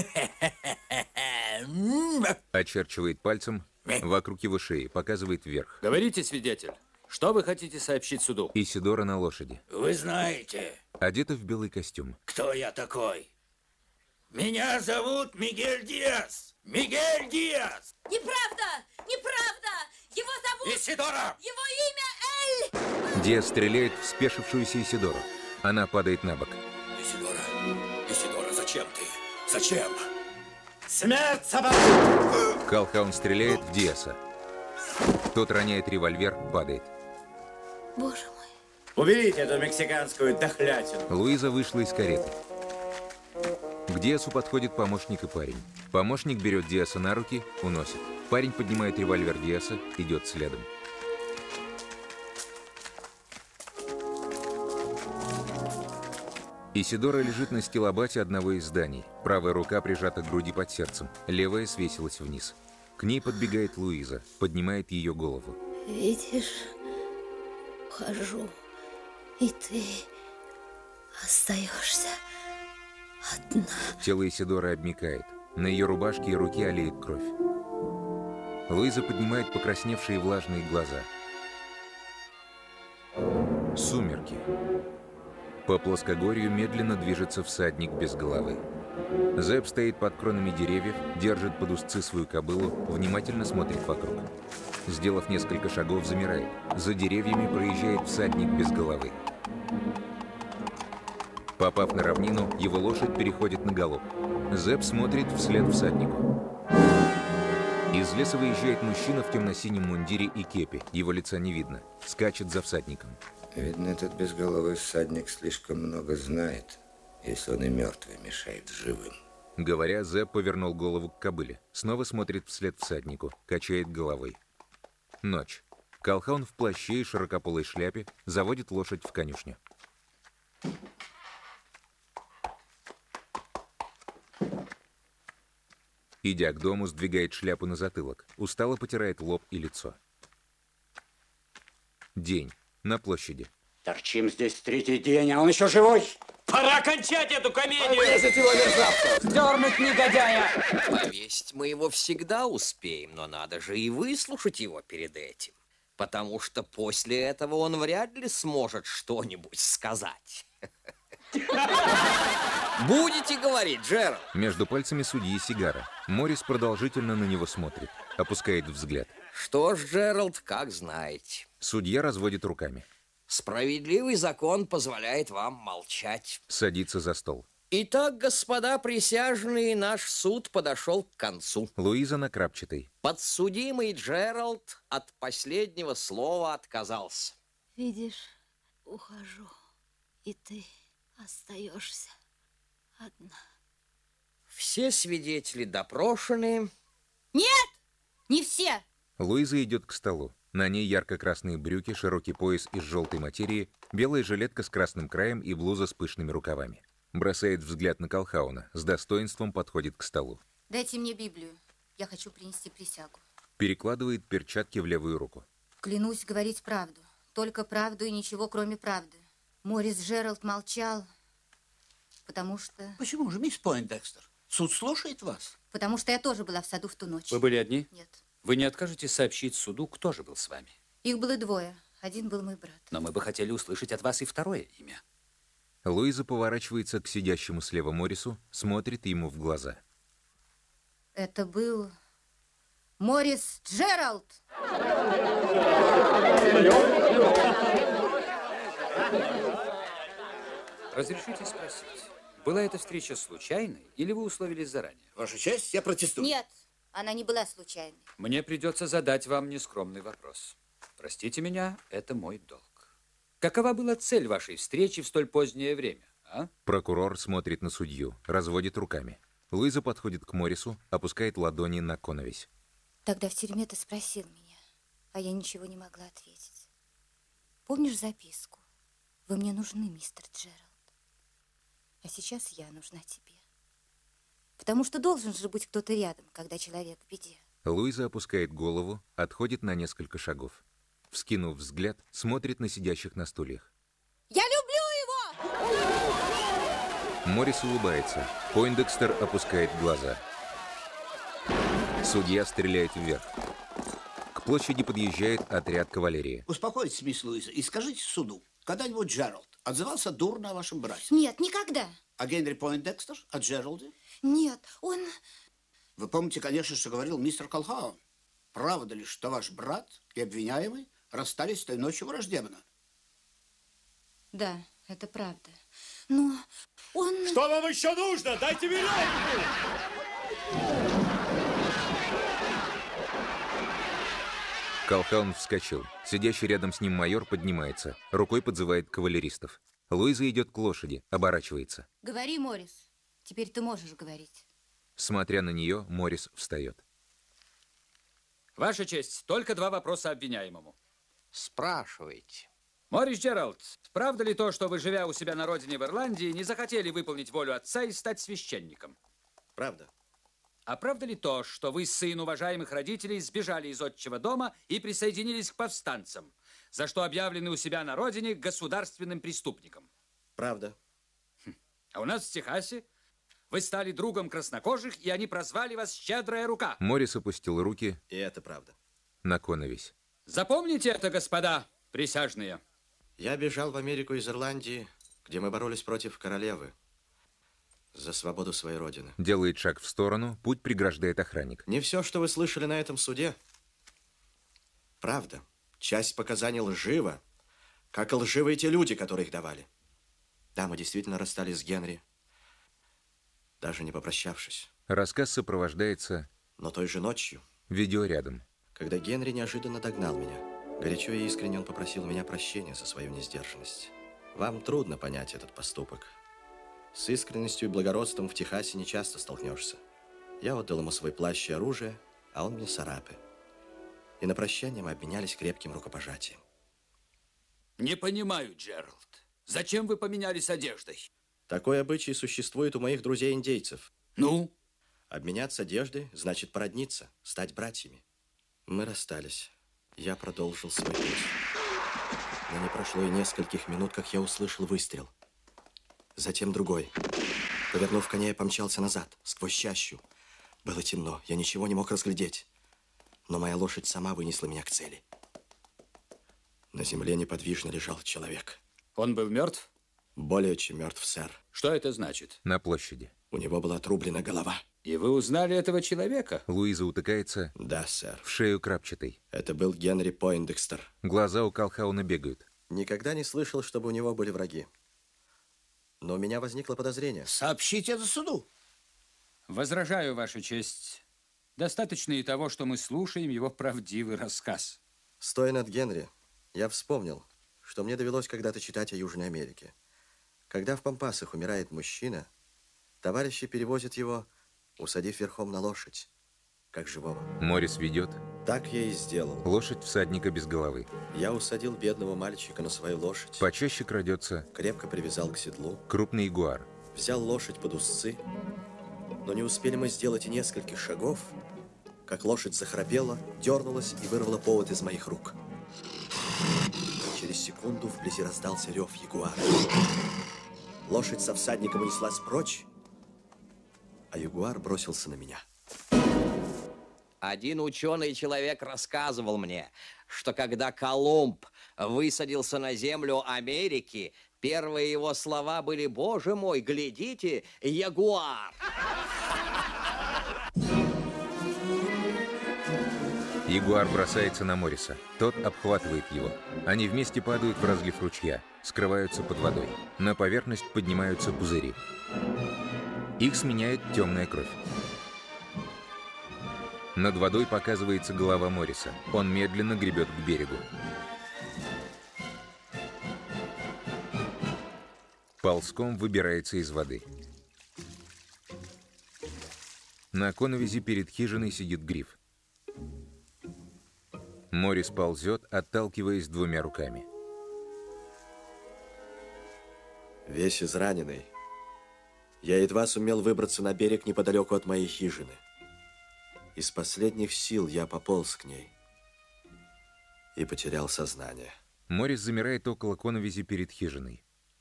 Очерчивает пальцем вокруг его шеи, показывает вверх.
Говорите, свидетель, что вы хотите сообщить суду?
Исидора на лошади.
Вы знаете,
Одета в белый костюм.
кто я такой? Меня зовут Мигель Диас. Мигель Диас!
Неправда! Неправда! Его зовут...
Исидора!
Его имя Эль...
Диас стреляет в спешившуюся Исидору. Она падает на бок.
Исидора! Исидора, зачем ты? Зачем?
Смерть собаку!
Колхаун стреляет в Диаса. Тот роняет револьвер, падает.
Боже мой.
Уберите эту мексиканскую дохлятину.
Луиза вышла из кареты. К Диасу подходит помощник и парень. Помощник берет Диаса на руки, уносит. Парень поднимает револьвер Диаса, идет следом. Исидора лежит на стилобате одного из зданий. Правая рука прижата к груди под сердцем, левая свесилась вниз. К ней подбегает Луиза, поднимает ее голову.
Видишь, ухожу, и ты
остаешься одна.
Тело Исидоры обмякает. На ее рубашке и руке олеет кровь. Луиза поднимает покрасневшие влажные глаза. Сумерки. По плоскогорью медленно движется всадник без головы. Зэп стоит под кронами деревьев, держит под узцы свою кобылу, внимательно смотрит вокруг. Сделав несколько шагов, замирает. За деревьями проезжает всадник без головы. Попав на равнину, его лошадь переходит на галоп. Зэп смотрит вслед всаднику. Из леса выезжает мужчина в темно-синем мундире и кепи. Его лица не видно. Скачет за всадником.
Видно, этот безголовый всадник слишком много знает, если он и мертвый мешает живым.
Говоря, Зэп повернул голову к кобыле. Снова смотрит вслед всаднику. Качает головой. Ночь. Колхаун в плаще и широкополой шляпе заводит лошадь в конюшню. Идя к дому, сдвигает шляпу на затылок. Устало потирает лоб и лицо. День. На площади.
Торчим здесь третий день, а он еще живой.
Пора кончать эту комедию!
Повесить его, мерзавца!
Сдернуть негодяя!
Повесить мы его всегда успеем, но надо же и выслушать его перед этим. Потому что после этого он вряд ли сможет что-нибудь сказать. Будете говорить, Джеральд?
Между пальцами судьи сигара. Моррис продолжительно на него смотрит. Опускает взгляд.
Что ж, Джеральд, как знаете.
Судья разводит руками.
Справедливый закон позволяет вам молчать.
Садится за стол.
Итак, господа присяжные, наш суд подошел к концу.
Луиза на крапчатой.
Подсудимый Джеральд от последнего слова отказался.
Видишь, ухожу, и ты остаешься одна.
Все свидетели допрошены.
Нет, не все.
Луиза идет к столу. На ней ярко-красные брюки, широкий пояс из желтой материи, белая жилетка с красным краем и блуза с пышными рукавами. Бросает взгляд на Колхауна, с достоинством подходит к столу.
Дайте мне Библию. Я хочу принести присягу.
Перекладывает перчатки в левую руку.
Клянусь говорить правду. Только правду и ничего, кроме правды. Моррис Джеральд молчал, потому что...
Почему же, мисс Пойндекстер? Суд слушает вас?
Потому что я тоже была в саду в ту ночь.
Вы были одни?
Нет.
Вы не откажете сообщить суду, кто же был с вами?
Их было двое. Один был мой брат.
Но мы бы хотели услышать от вас и второе имя.
Луиза поворачивается к сидящему слева Моррису, смотрит ему в глаза.
Это был Моррис Джеральд.
Разрешите спросить, была эта встреча случайной или вы условились заранее?
Ваша честь, я протестую.
Нет, она не была случайной.
Мне придется задать вам нескромный вопрос. Простите меня, это мой долг. Какова была цель вашей встречи в столь позднее время, а?
Прокурор смотрит на судью, разводит руками. Луиза подходит к Моррису, опускает ладони на коновесь.
Тогда в тюрьме ты спросил меня, а я ничего не могла ответить. Помнишь записку? Вы мне нужны, мистер Джеральд. А сейчас я нужна тебе. Потому что должен же быть кто-то рядом, когда человек в беде.
Луиза опускает голову, отходит на несколько шагов. Вскинув взгляд, смотрит на сидящих на стульях.
Я люблю его!
Моррис улыбается. Пойндекстер опускает глаза. Судья стреляет вверх. К площади подъезжает отряд кавалерии.
Успокойтесь, мисс Луиза, и скажите суду, когда-нибудь Джеральд отзывался дурно о вашем брате?
Нет, никогда.
А Генри Пойндекстер о Джералде?
Нет, он...
Вы помните, конечно, что говорил мистер Колхаун. Правда ли, что ваш брат и обвиняемый расстались той ночью враждебно?
Да, это правда. Но он...
Что вам еще нужно? Дайте веревку!
Колхаун вскочил. Сидящий рядом с ним майор поднимается. Рукой подзывает кавалеристов. Луиза идет к лошади, оборачивается.
Говори, Моррис. Теперь ты можешь говорить.
Смотря на нее, Моррис встает.
Ваша честь, только два вопроса обвиняемому.
Спрашивайте.
Моррис Джеральд, правда ли то, что вы, живя у себя на родине в Ирландии, не захотели выполнить волю отца и стать священником?
Правда.
А правда ли то, что вы, сын уважаемых родителей, сбежали из отчего дома и присоединились к повстанцам, за что объявлены у себя на родине государственным преступником?
Правда.
А у нас в Техасе вы стали другом краснокожих, и они прозвали вас «Щедрая рука».
Моррис опустил руки.
И это правда.
На коновесь.
Запомните это, господа присяжные.
Я бежал в Америку из Ирландии, где мы боролись против королевы за свободу своей родины.
Делает шаг в сторону, путь преграждает охранник.
Не все, что вы слышали на этом суде, правда. Часть показаний лжива, как и лживы те люди, которые их давали. Да, мы действительно расстались с Генри, даже не попрощавшись.
Рассказ сопровождается...
Но той же ночью...
Видео рядом.
Когда Генри неожиданно догнал меня. Горячо и искренне он попросил у меня прощения за свою несдержанность. Вам трудно понять этот поступок. С искренностью и благородством в Техасе не часто столкнешься. Я отдал ему свой плащ и оружие, а он мне сарапы. И на прощание мы обменялись крепким рукопожатием.
Не понимаю, Джеральд. Зачем вы поменялись одеждой?
Такой обычай существует у моих друзей-индейцев.
Ну?
Обменяться одеждой значит породниться, стать братьями. Мы расстались. Я продолжил свой путь. Но не прошло и нескольких минут, как я услышал выстрел. Затем другой. Повернув коня, я помчался назад, сквозь чащу. Было темно, я ничего не мог разглядеть. Но моя лошадь сама вынесла меня к цели. На земле неподвижно лежал человек.
Он был мертв?
Более чем мертв, сэр.
Что это значит?
На площади.
У него была отрублена голова.
И вы узнали этого человека?
Луиза утыкается...
Да, сэр.
В шею крапчатой.
Это был Генри Пойндекстер.
Глаза у Колхауна бегают.
Никогда не слышал, чтобы у него были враги. Но у меня возникло подозрение.
Сообщите это суду.
Возражаю, Ваша честь. Достаточно и того, что мы слушаем его правдивый рассказ.
Стоя над Генри, я вспомнил, что мне довелось когда-то читать о Южной Америке. Когда в Пампасах умирает мужчина, товарищи перевозят его, усадив верхом на лошадь, как живого.
Моррис ведет.
Так я и сделал.
Лошадь всадника без головы.
Я усадил бедного мальчика на свою лошадь.
Почаще крадется.
Крепко привязал к седлу.
Крупный ягуар.
Взял лошадь под узцы. Но не успели мы сделать и нескольких шагов, как лошадь захрапела, дернулась и вырвала повод из моих рук. Через секунду вблизи раздался рев ягуара. Лошадь со всадником унеслась прочь, а ягуар бросился на меня.
Один ученый человек рассказывал мне, что когда Колумб высадился на землю Америки, первые его слова были: «Боже мой, глядите, ягуар!»
Ягуар бросается на Морриса. Тот обхватывает его. Они вместе падают в разлив ручья, скрываются под водой. На поверхность поднимаются пузыри. Их сменяет темная кровь. Над водой показывается голова Морриса. Он медленно гребет к берегу. Ползком выбирается из воды. На коновизе перед хижиной сидит Гриф. Моррис ползет, отталкиваясь двумя руками.
Весь израненный, я едва сумел выбраться на берег неподалеку от моей хижины. Из последних сил я пополз к ней и потерял сознание.
Моррис замирает около коновизи перед хижиной.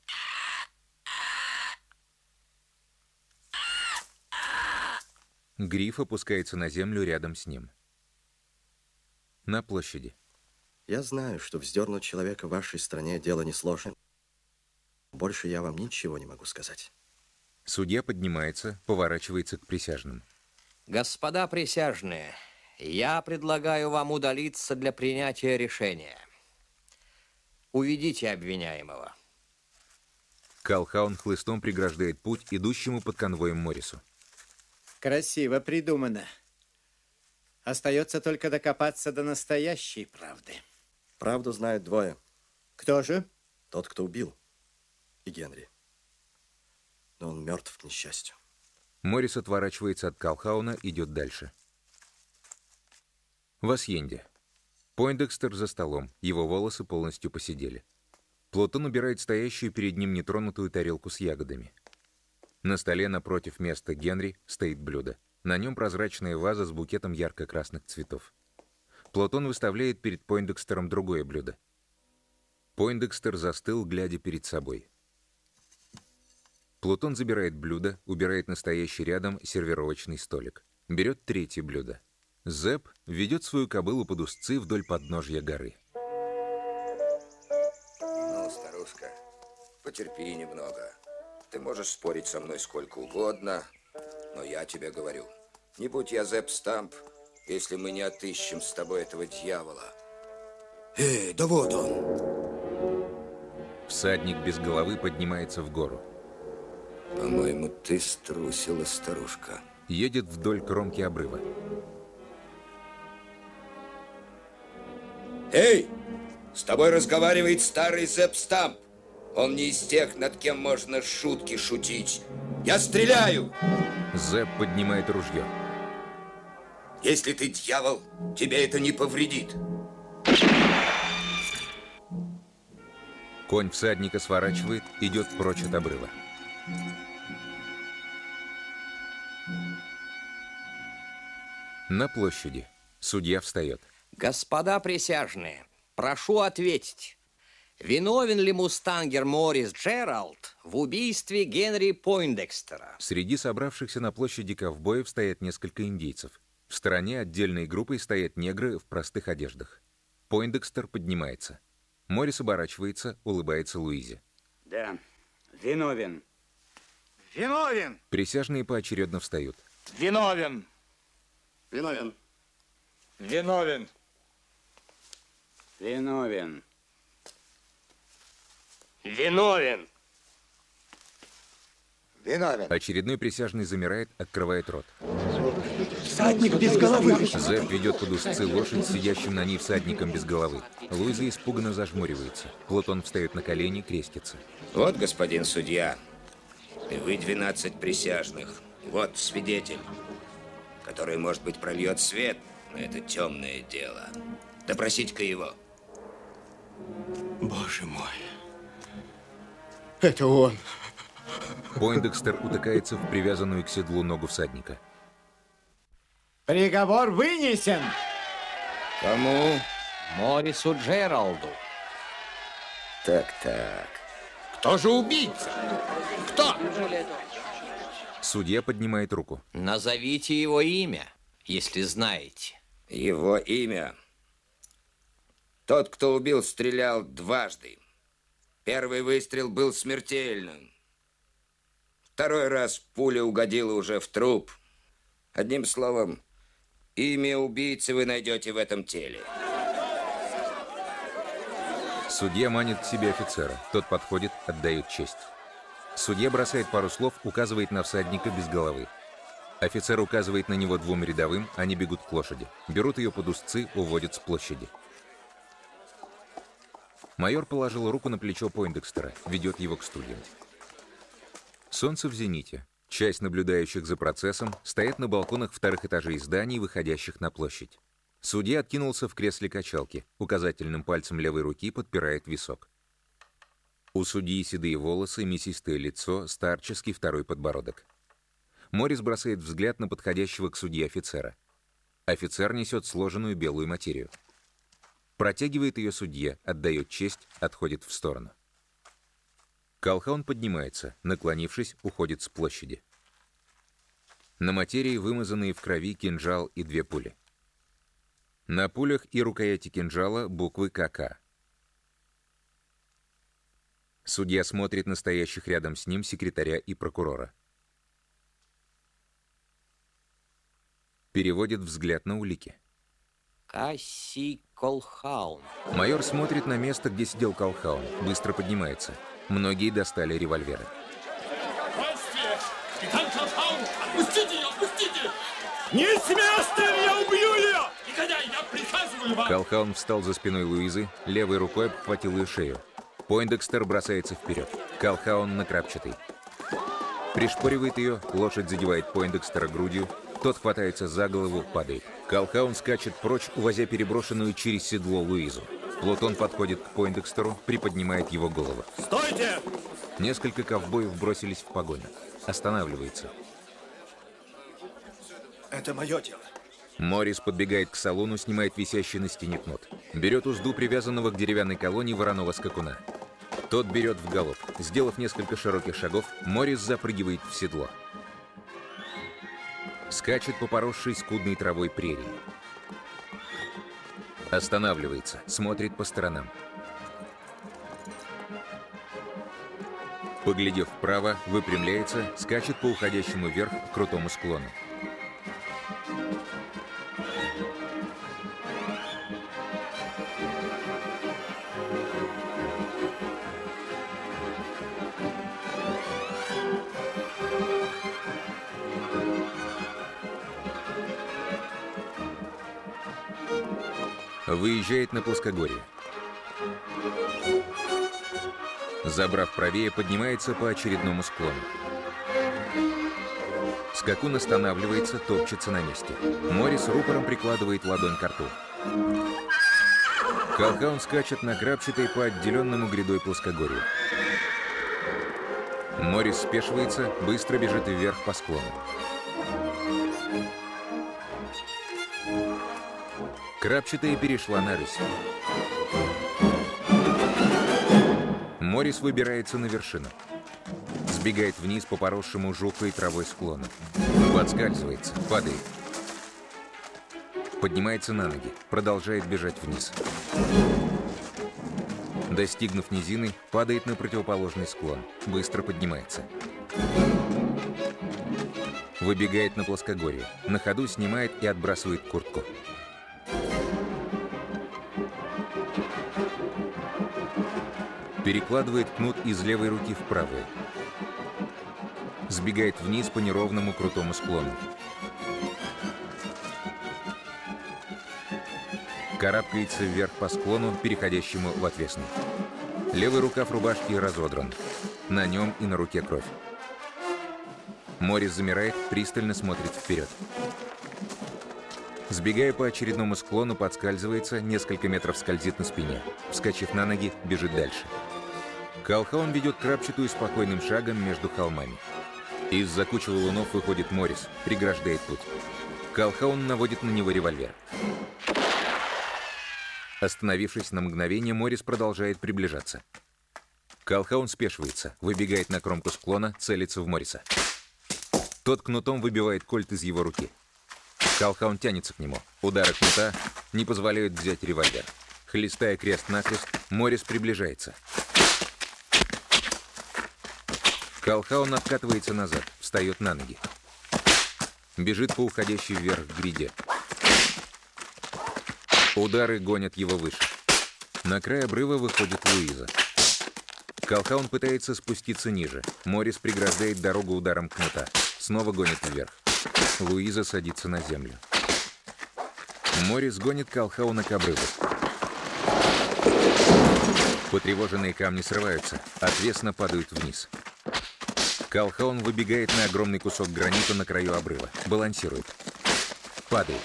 Гриф опускается на землю рядом с ним. На площади.
Я знаю, что вздернуть человека в вашей стране дело несложное. Больше я вам ничего не могу сказать.
Судья поднимается, поворачивается к присяжным.
Господа присяжные, я предлагаю вам удалиться для принятия решения. Уведите обвиняемого.
Колхаун хлыстом преграждает путь идущему под конвоем Моррису.
Красиво придумано. Остается только докопаться до настоящей правды.
Правду знают двое.
Кто же?
Тот, кто убил. И Генри. Но он мертв, к несчастью.
Моррис отворачивается от Колхауна, идет дальше. В Асьенде. Пойндекстер за столом, его волосы полностью поседели. Плутон убирает стоящую перед ним нетронутую тарелку с ягодами. На столе напротив места Генри стоит блюдо. На нем прозрачная ваза с букетом ярко-красных цветов. Плутон выставляет перед Пойндекстером другое блюдо. Пойндекстер застыл, глядя перед собой. Плутон забирает блюдо, убирает настоящий рядом сервировочный столик. Берет третье блюдо. Зэп ведет свою кобылу под узцы вдоль подножья горы.
Ну, старушка, потерпи немного. Ты можешь спорить со мной сколько угодно, но я тебе говорю, не будь я Зэп Стамп, если мы не отыщем с тобой этого дьявола. Эй, да вот он.
Всадник без головы поднимается в гору.
По-моему, ты струсила, старушка.
Едет вдоль кромки обрыва.
Эй, с тобой разговаривает старый Зэп Стамп. Он не из тех, над кем можно шутки шутить. Я стреляю!
Зэп поднимает ружье.
Если ты дьявол, тебе это не повредит.
Конь всадника сворачивает, идет прочь от обрыва. На площади. Судья встает.
Господа присяжные, прошу ответить. Виновен ли мустангер Моррис Джеральд в убийстве Генри Пойндекстера?
Среди собравшихся на площади ковбоев стоят несколько индейцев. В стороне отдельной группой стоят негры в простых одеждах. Пойндекстер поднимается. Моррис оборачивается, улыбается Луизе.
Да, виновен.
Виновен!
Присяжные поочередно встают.
Виновен!
Виновен.
Виновен!
Виновен.
Виновен!
Виновен.
Очередной присяжный замирает, открывает рот.
Всадник без головы!
Зэп ведет под узцы лошадь с сидящим на ней всадником без головы. Луиза испуганно зажмуривается. Плутон встает на колени, крестится.
Вот, господин судья, и вы двенадцать присяжных. Вот свидетель, который, может быть, прольет свет на это темное дело. Допросите-ка его.
Боже мой. Это он.
Пойндекстер утыкается в привязанную к седлу ногу всадника.
Приговор вынесен.
Кому?
Моррису Джералду.
Так-так.
Кто же убийца? Кто?
Судья поднимает руку.
Назовите его имя, если знаете.
Его имя? Тот, кто убил, стрелял дважды. Первый выстрел был смертельным. Второй раз пуля угодила уже в труп. Одним словом, имя убийцы вы найдете в этом теле.
Судья манит к себе офицера. Тот подходит, отдает честь. Судья бросает пару слов, указывает на всадника без головы. Офицер указывает на него двум рядовым, они бегут к лошади. Берут ее под узцы, уводят с площади. Майор положил руку на плечо Пойндекстера, ведет его к стульям. Солнце в зените. Часть наблюдающих за процессом стоят на балконах вторых этажей зданий, выходящих на площадь. Судья откинулся в кресле качалки, указательным пальцем левой руки подпирает висок. У судьи седые волосы, мясистое лицо, старческий второй подбородок. Моррис бросает взгляд на подходящего к судье офицера. Офицер несет сложенную белую материю. Протягивает ее судье, отдает честь, отходит в сторону. Колхаун поднимается, наклонившись, уходит с площади. На материи вымазанные в крови кинжал и две пули. На пулях и рукояти кинжала буквы КК. Судья смотрит на стоящих рядом с ним секретаря и прокурора. Переводит взгляд на улики.
Касси Колхаун.
Майор смотрит на место, где сидел Колхаун. Быстро поднимается. Многие достали револьверы.
Капитан Колхаун, отпустите ее, отпустите! Не с места, я убью ее! Негодяй, я приказываю вам!
Колхаун встал за спиной Луизы, левой рукой обхватил ее шею. Пойндекстер бросается вперед. Колхаун накрапчатый. Пришпоривает ее, лошадь задевает Пойндекстера грудью, тот хватается за голову, падает. Колхаун скачет прочь, увозя переброшенную через седло Луизу. Плутон подходит к Пойндекстеру, приподнимает его голову.
Стойте!
Несколько ковбоев бросились в погоню. Останавливается.
Это мое дело.
Моррис подбегает к салону, снимает висящий на стене кнут. Берет узду привязанного к деревянной колонне вороного скакуна. Тот берет в галоп. Сделав несколько широких шагов, Моррис запрыгивает в седло. Скачет по поросшей скудной травой прерии. Останавливается, смотрит по сторонам. Поглядев вправо, выпрямляется, скачет по уходящему вверх крутому склону. Выезжает на плоскогорье. Забрав правее, поднимается по очередному склону. Скакун останавливается, топчется на месте. Моррис рупором прикладывает ладонь к рту. Колхаун скачет на крапчатой по отделенному грядой плоскогорью. Моррис спешивается, быстро бежит вверх по склону. Крапчатая перешла на рысь. Моррис выбирается на вершину. Сбегает вниз по поросшему жухлой травой склону. Подскальзывается, падает. Поднимается на ноги, продолжает бежать вниз. Достигнув низины, падает на противоположный склон. Быстро поднимается. Выбегает на плоскогорье. На ходу снимает и отбрасывает куртку. Перекладывает кнут из левой руки в правую. Сбегает вниз по неровному крутому склону. Карабкается вверх по склону, переходящему в отвесный. Левый рукав рубашки разодран. На нем и на руке кровь. Моррис замирает, пристально смотрит вперед. Сбегая по очередному склону, подскальзывается, несколько метров скользит на спине. Вскочив на ноги, бежит дальше. Колхаун ведет крапчатую спокойным шагом между холмами. Из-за кучи валунов выходит Моррис, преграждает путь. Колхаун наводит на него револьвер. Остановившись на мгновение, Моррис продолжает приближаться. Колхаун спешивается, выбегает на кромку склона, целится в Морриса. Тот кнутом выбивает кольт из его руки. Колхаун тянется к нему. Удары кнута не позволяют взять револьвер. Хлестая крест-накрест, Моррис приближается. Колхаун откатывается назад, встает на ноги. Бежит по уходящей вверх гряде. Удары гонят его выше. На край обрыва выходит Луиза. Колхаун пытается спуститься ниже. Моррис преграждает дорогу ударом кнута. Снова гонит вверх. Луиза садится на землю. Моррис гонит Колхауна к обрыву. Потревоженные камни срываются, отвесно падают вниз. Колхаун выбегает на огромный кусок гранита на краю обрыва. Балансирует. Падает.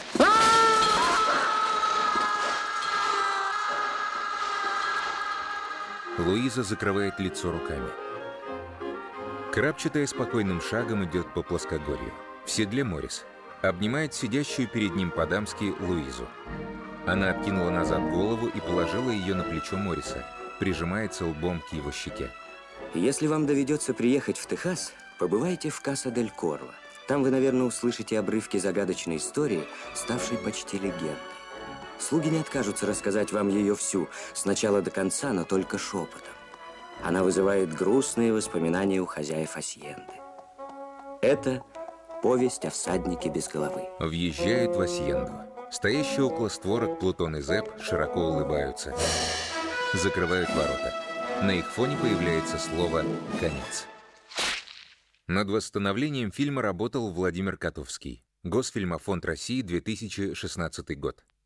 Луиза закрывает лицо руками. Крапчатая спокойным шагом идет по плоскогорью. В седле Моррис. Обнимает сидящую перед ним по-дамски Луизу. Она откинула назад голову и положила ее на плечо Морриса. Прижимается лбом к его щеке.
Если вам доведется приехать в Техас, побывайте в Каса-дель-Корво. Там вы, наверное, услышите обрывки загадочной истории, ставшей почти легендой. Слуги не откажутся рассказать вам ее всю, с начала до конца, но только шепотом. Она вызывает грустные воспоминания у хозяев Асьенды. Это повесть о всаднике без головы.
Въезжают в Асьенду. Стоящие около створок Плутон и Зепп широко улыбаются. Закрывают ворота. На их фоне появляется слово «конец». Над восстановлением фильма работал Владимир Котовский. Госфильмофонд России, две тысячи шестнадцатый год.